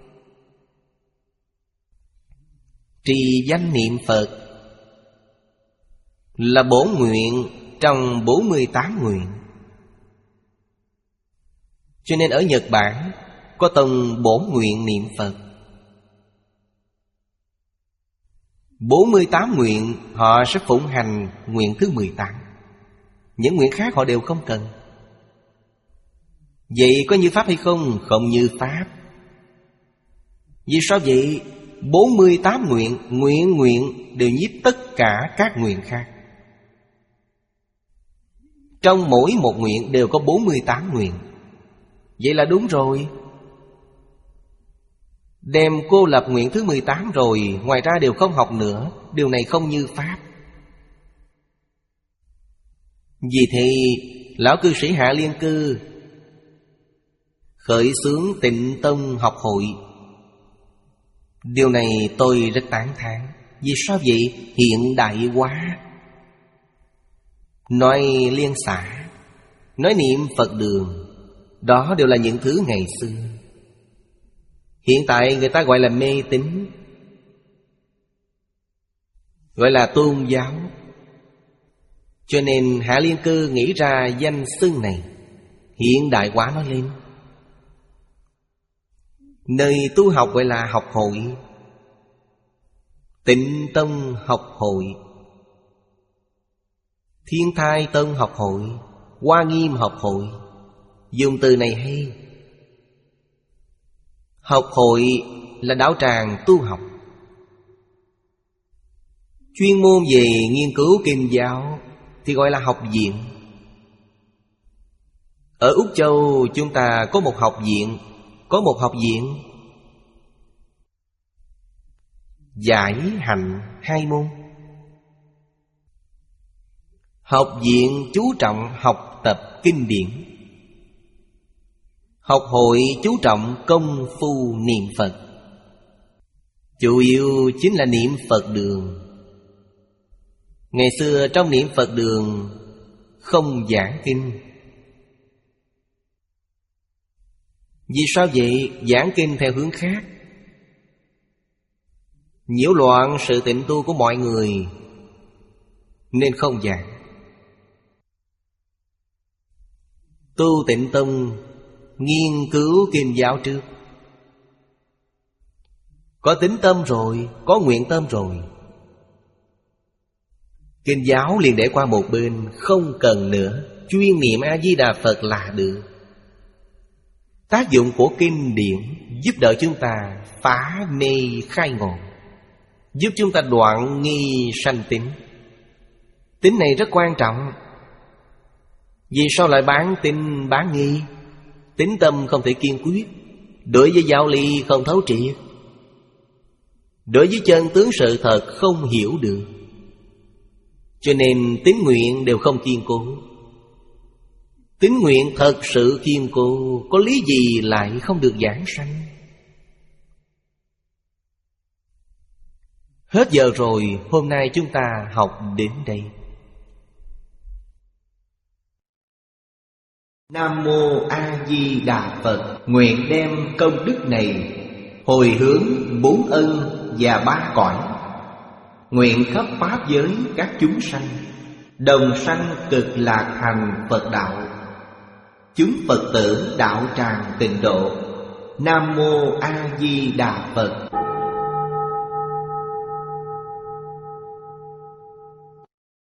trì danh niệm Phật là bổn nguyện trong bốn mươi tám nguyện. Cho nên ở Nhật Bản có tông bổn nguyện niệm Phật. bốn mươi tám nguyện họ sẽ phụng hành nguyện thứ mười tám. Những nguyện khác họ đều không cần. Vậy có như Pháp hay không? Không như Pháp. Vì sao vậy? bốn mươi tám nguyện, nguyện nguyện đều nhiếp tất cả các nguyện khác. Trong mỗi một nguyện đều có bốn mươi tám nguyện. Vậy là đúng rồi. Đem cô lập nguyện thứ mười tám rồi, ngoài ra đều không học nữa. Điều này không như Pháp. Vì thế lão cư sĩ Hạ Liên Cư khởi xướng Tịnh Tông học hội. Điều này tôi rất tán thán. Vì sao vậy? Hiện đại hóa. Nói liên xã, nói niệm Phật đường, đó đều là những thứ ngày xưa. Hiện tại người ta gọi là mê tín, gọi là tôn giáo. Cho nên Hạ Liên Cư nghĩ ra danh xưng này, hiện đại hóa nó lên. Nơi tu học gọi là học hội, Tịnh Tông học hội, Thiên Thai Tông học hội, Hoa Nghiêm học hội. Dùng từ này hay. Học hội là đạo tràng tu học, chuyên môn về nghiên cứu kinh giáo thì gọi là học viện. Ở Úc Châu chúng ta có một học viện, có một học viện giải hành hai môn. Học viện chú trọng học tập kinh điển, học hội chú trọng công phu niệm Phật. Chủ yếu chính là niệm Phật đường. Ngày xưa trong niệm Phật đường không giảng kinh. Vì sao vậy? Giảng kinh theo hướng khác, nhiễu loạn sự tịnh tu của mọi người, nên không giảng. Tu Tịnh Tông nghiên cứu kinh giáo trước, có tín tâm rồi, có nguyện tâm rồi, kinh giáo liền để qua một bên, không cần nữa, chuyên niệm A-di-đà Phật là được. Tác dụng của kinh điển giúp đỡ chúng ta phá mê khai ngộ, giúp chúng ta đoạn nghi sanh tín. Tín này rất quan trọng. Vì sao lại bán tín bán nghi? Tín tâm không thể kiên quyết, đối với giáo lý không thấu triệt, đối với chân tướng sự thật không hiểu được, cho nên tín nguyện đều không kiên cố. Tín nguyện thật sự kiên cố, có lý gì lại không được giảng sanh? Hết giờ rồi, hôm nay chúng ta học đến đây. Nam Mô A Di Đà Phật. Nguyện đem công đức này hồi hướng bốn ân và ba cõi, nguyện khắp pháp giới các chúng sanh đồng sanh cực lạc thành Phật đạo, chúng Phật tử đạo tràng tịnh độ. Nam Mô A Di Đà Phật.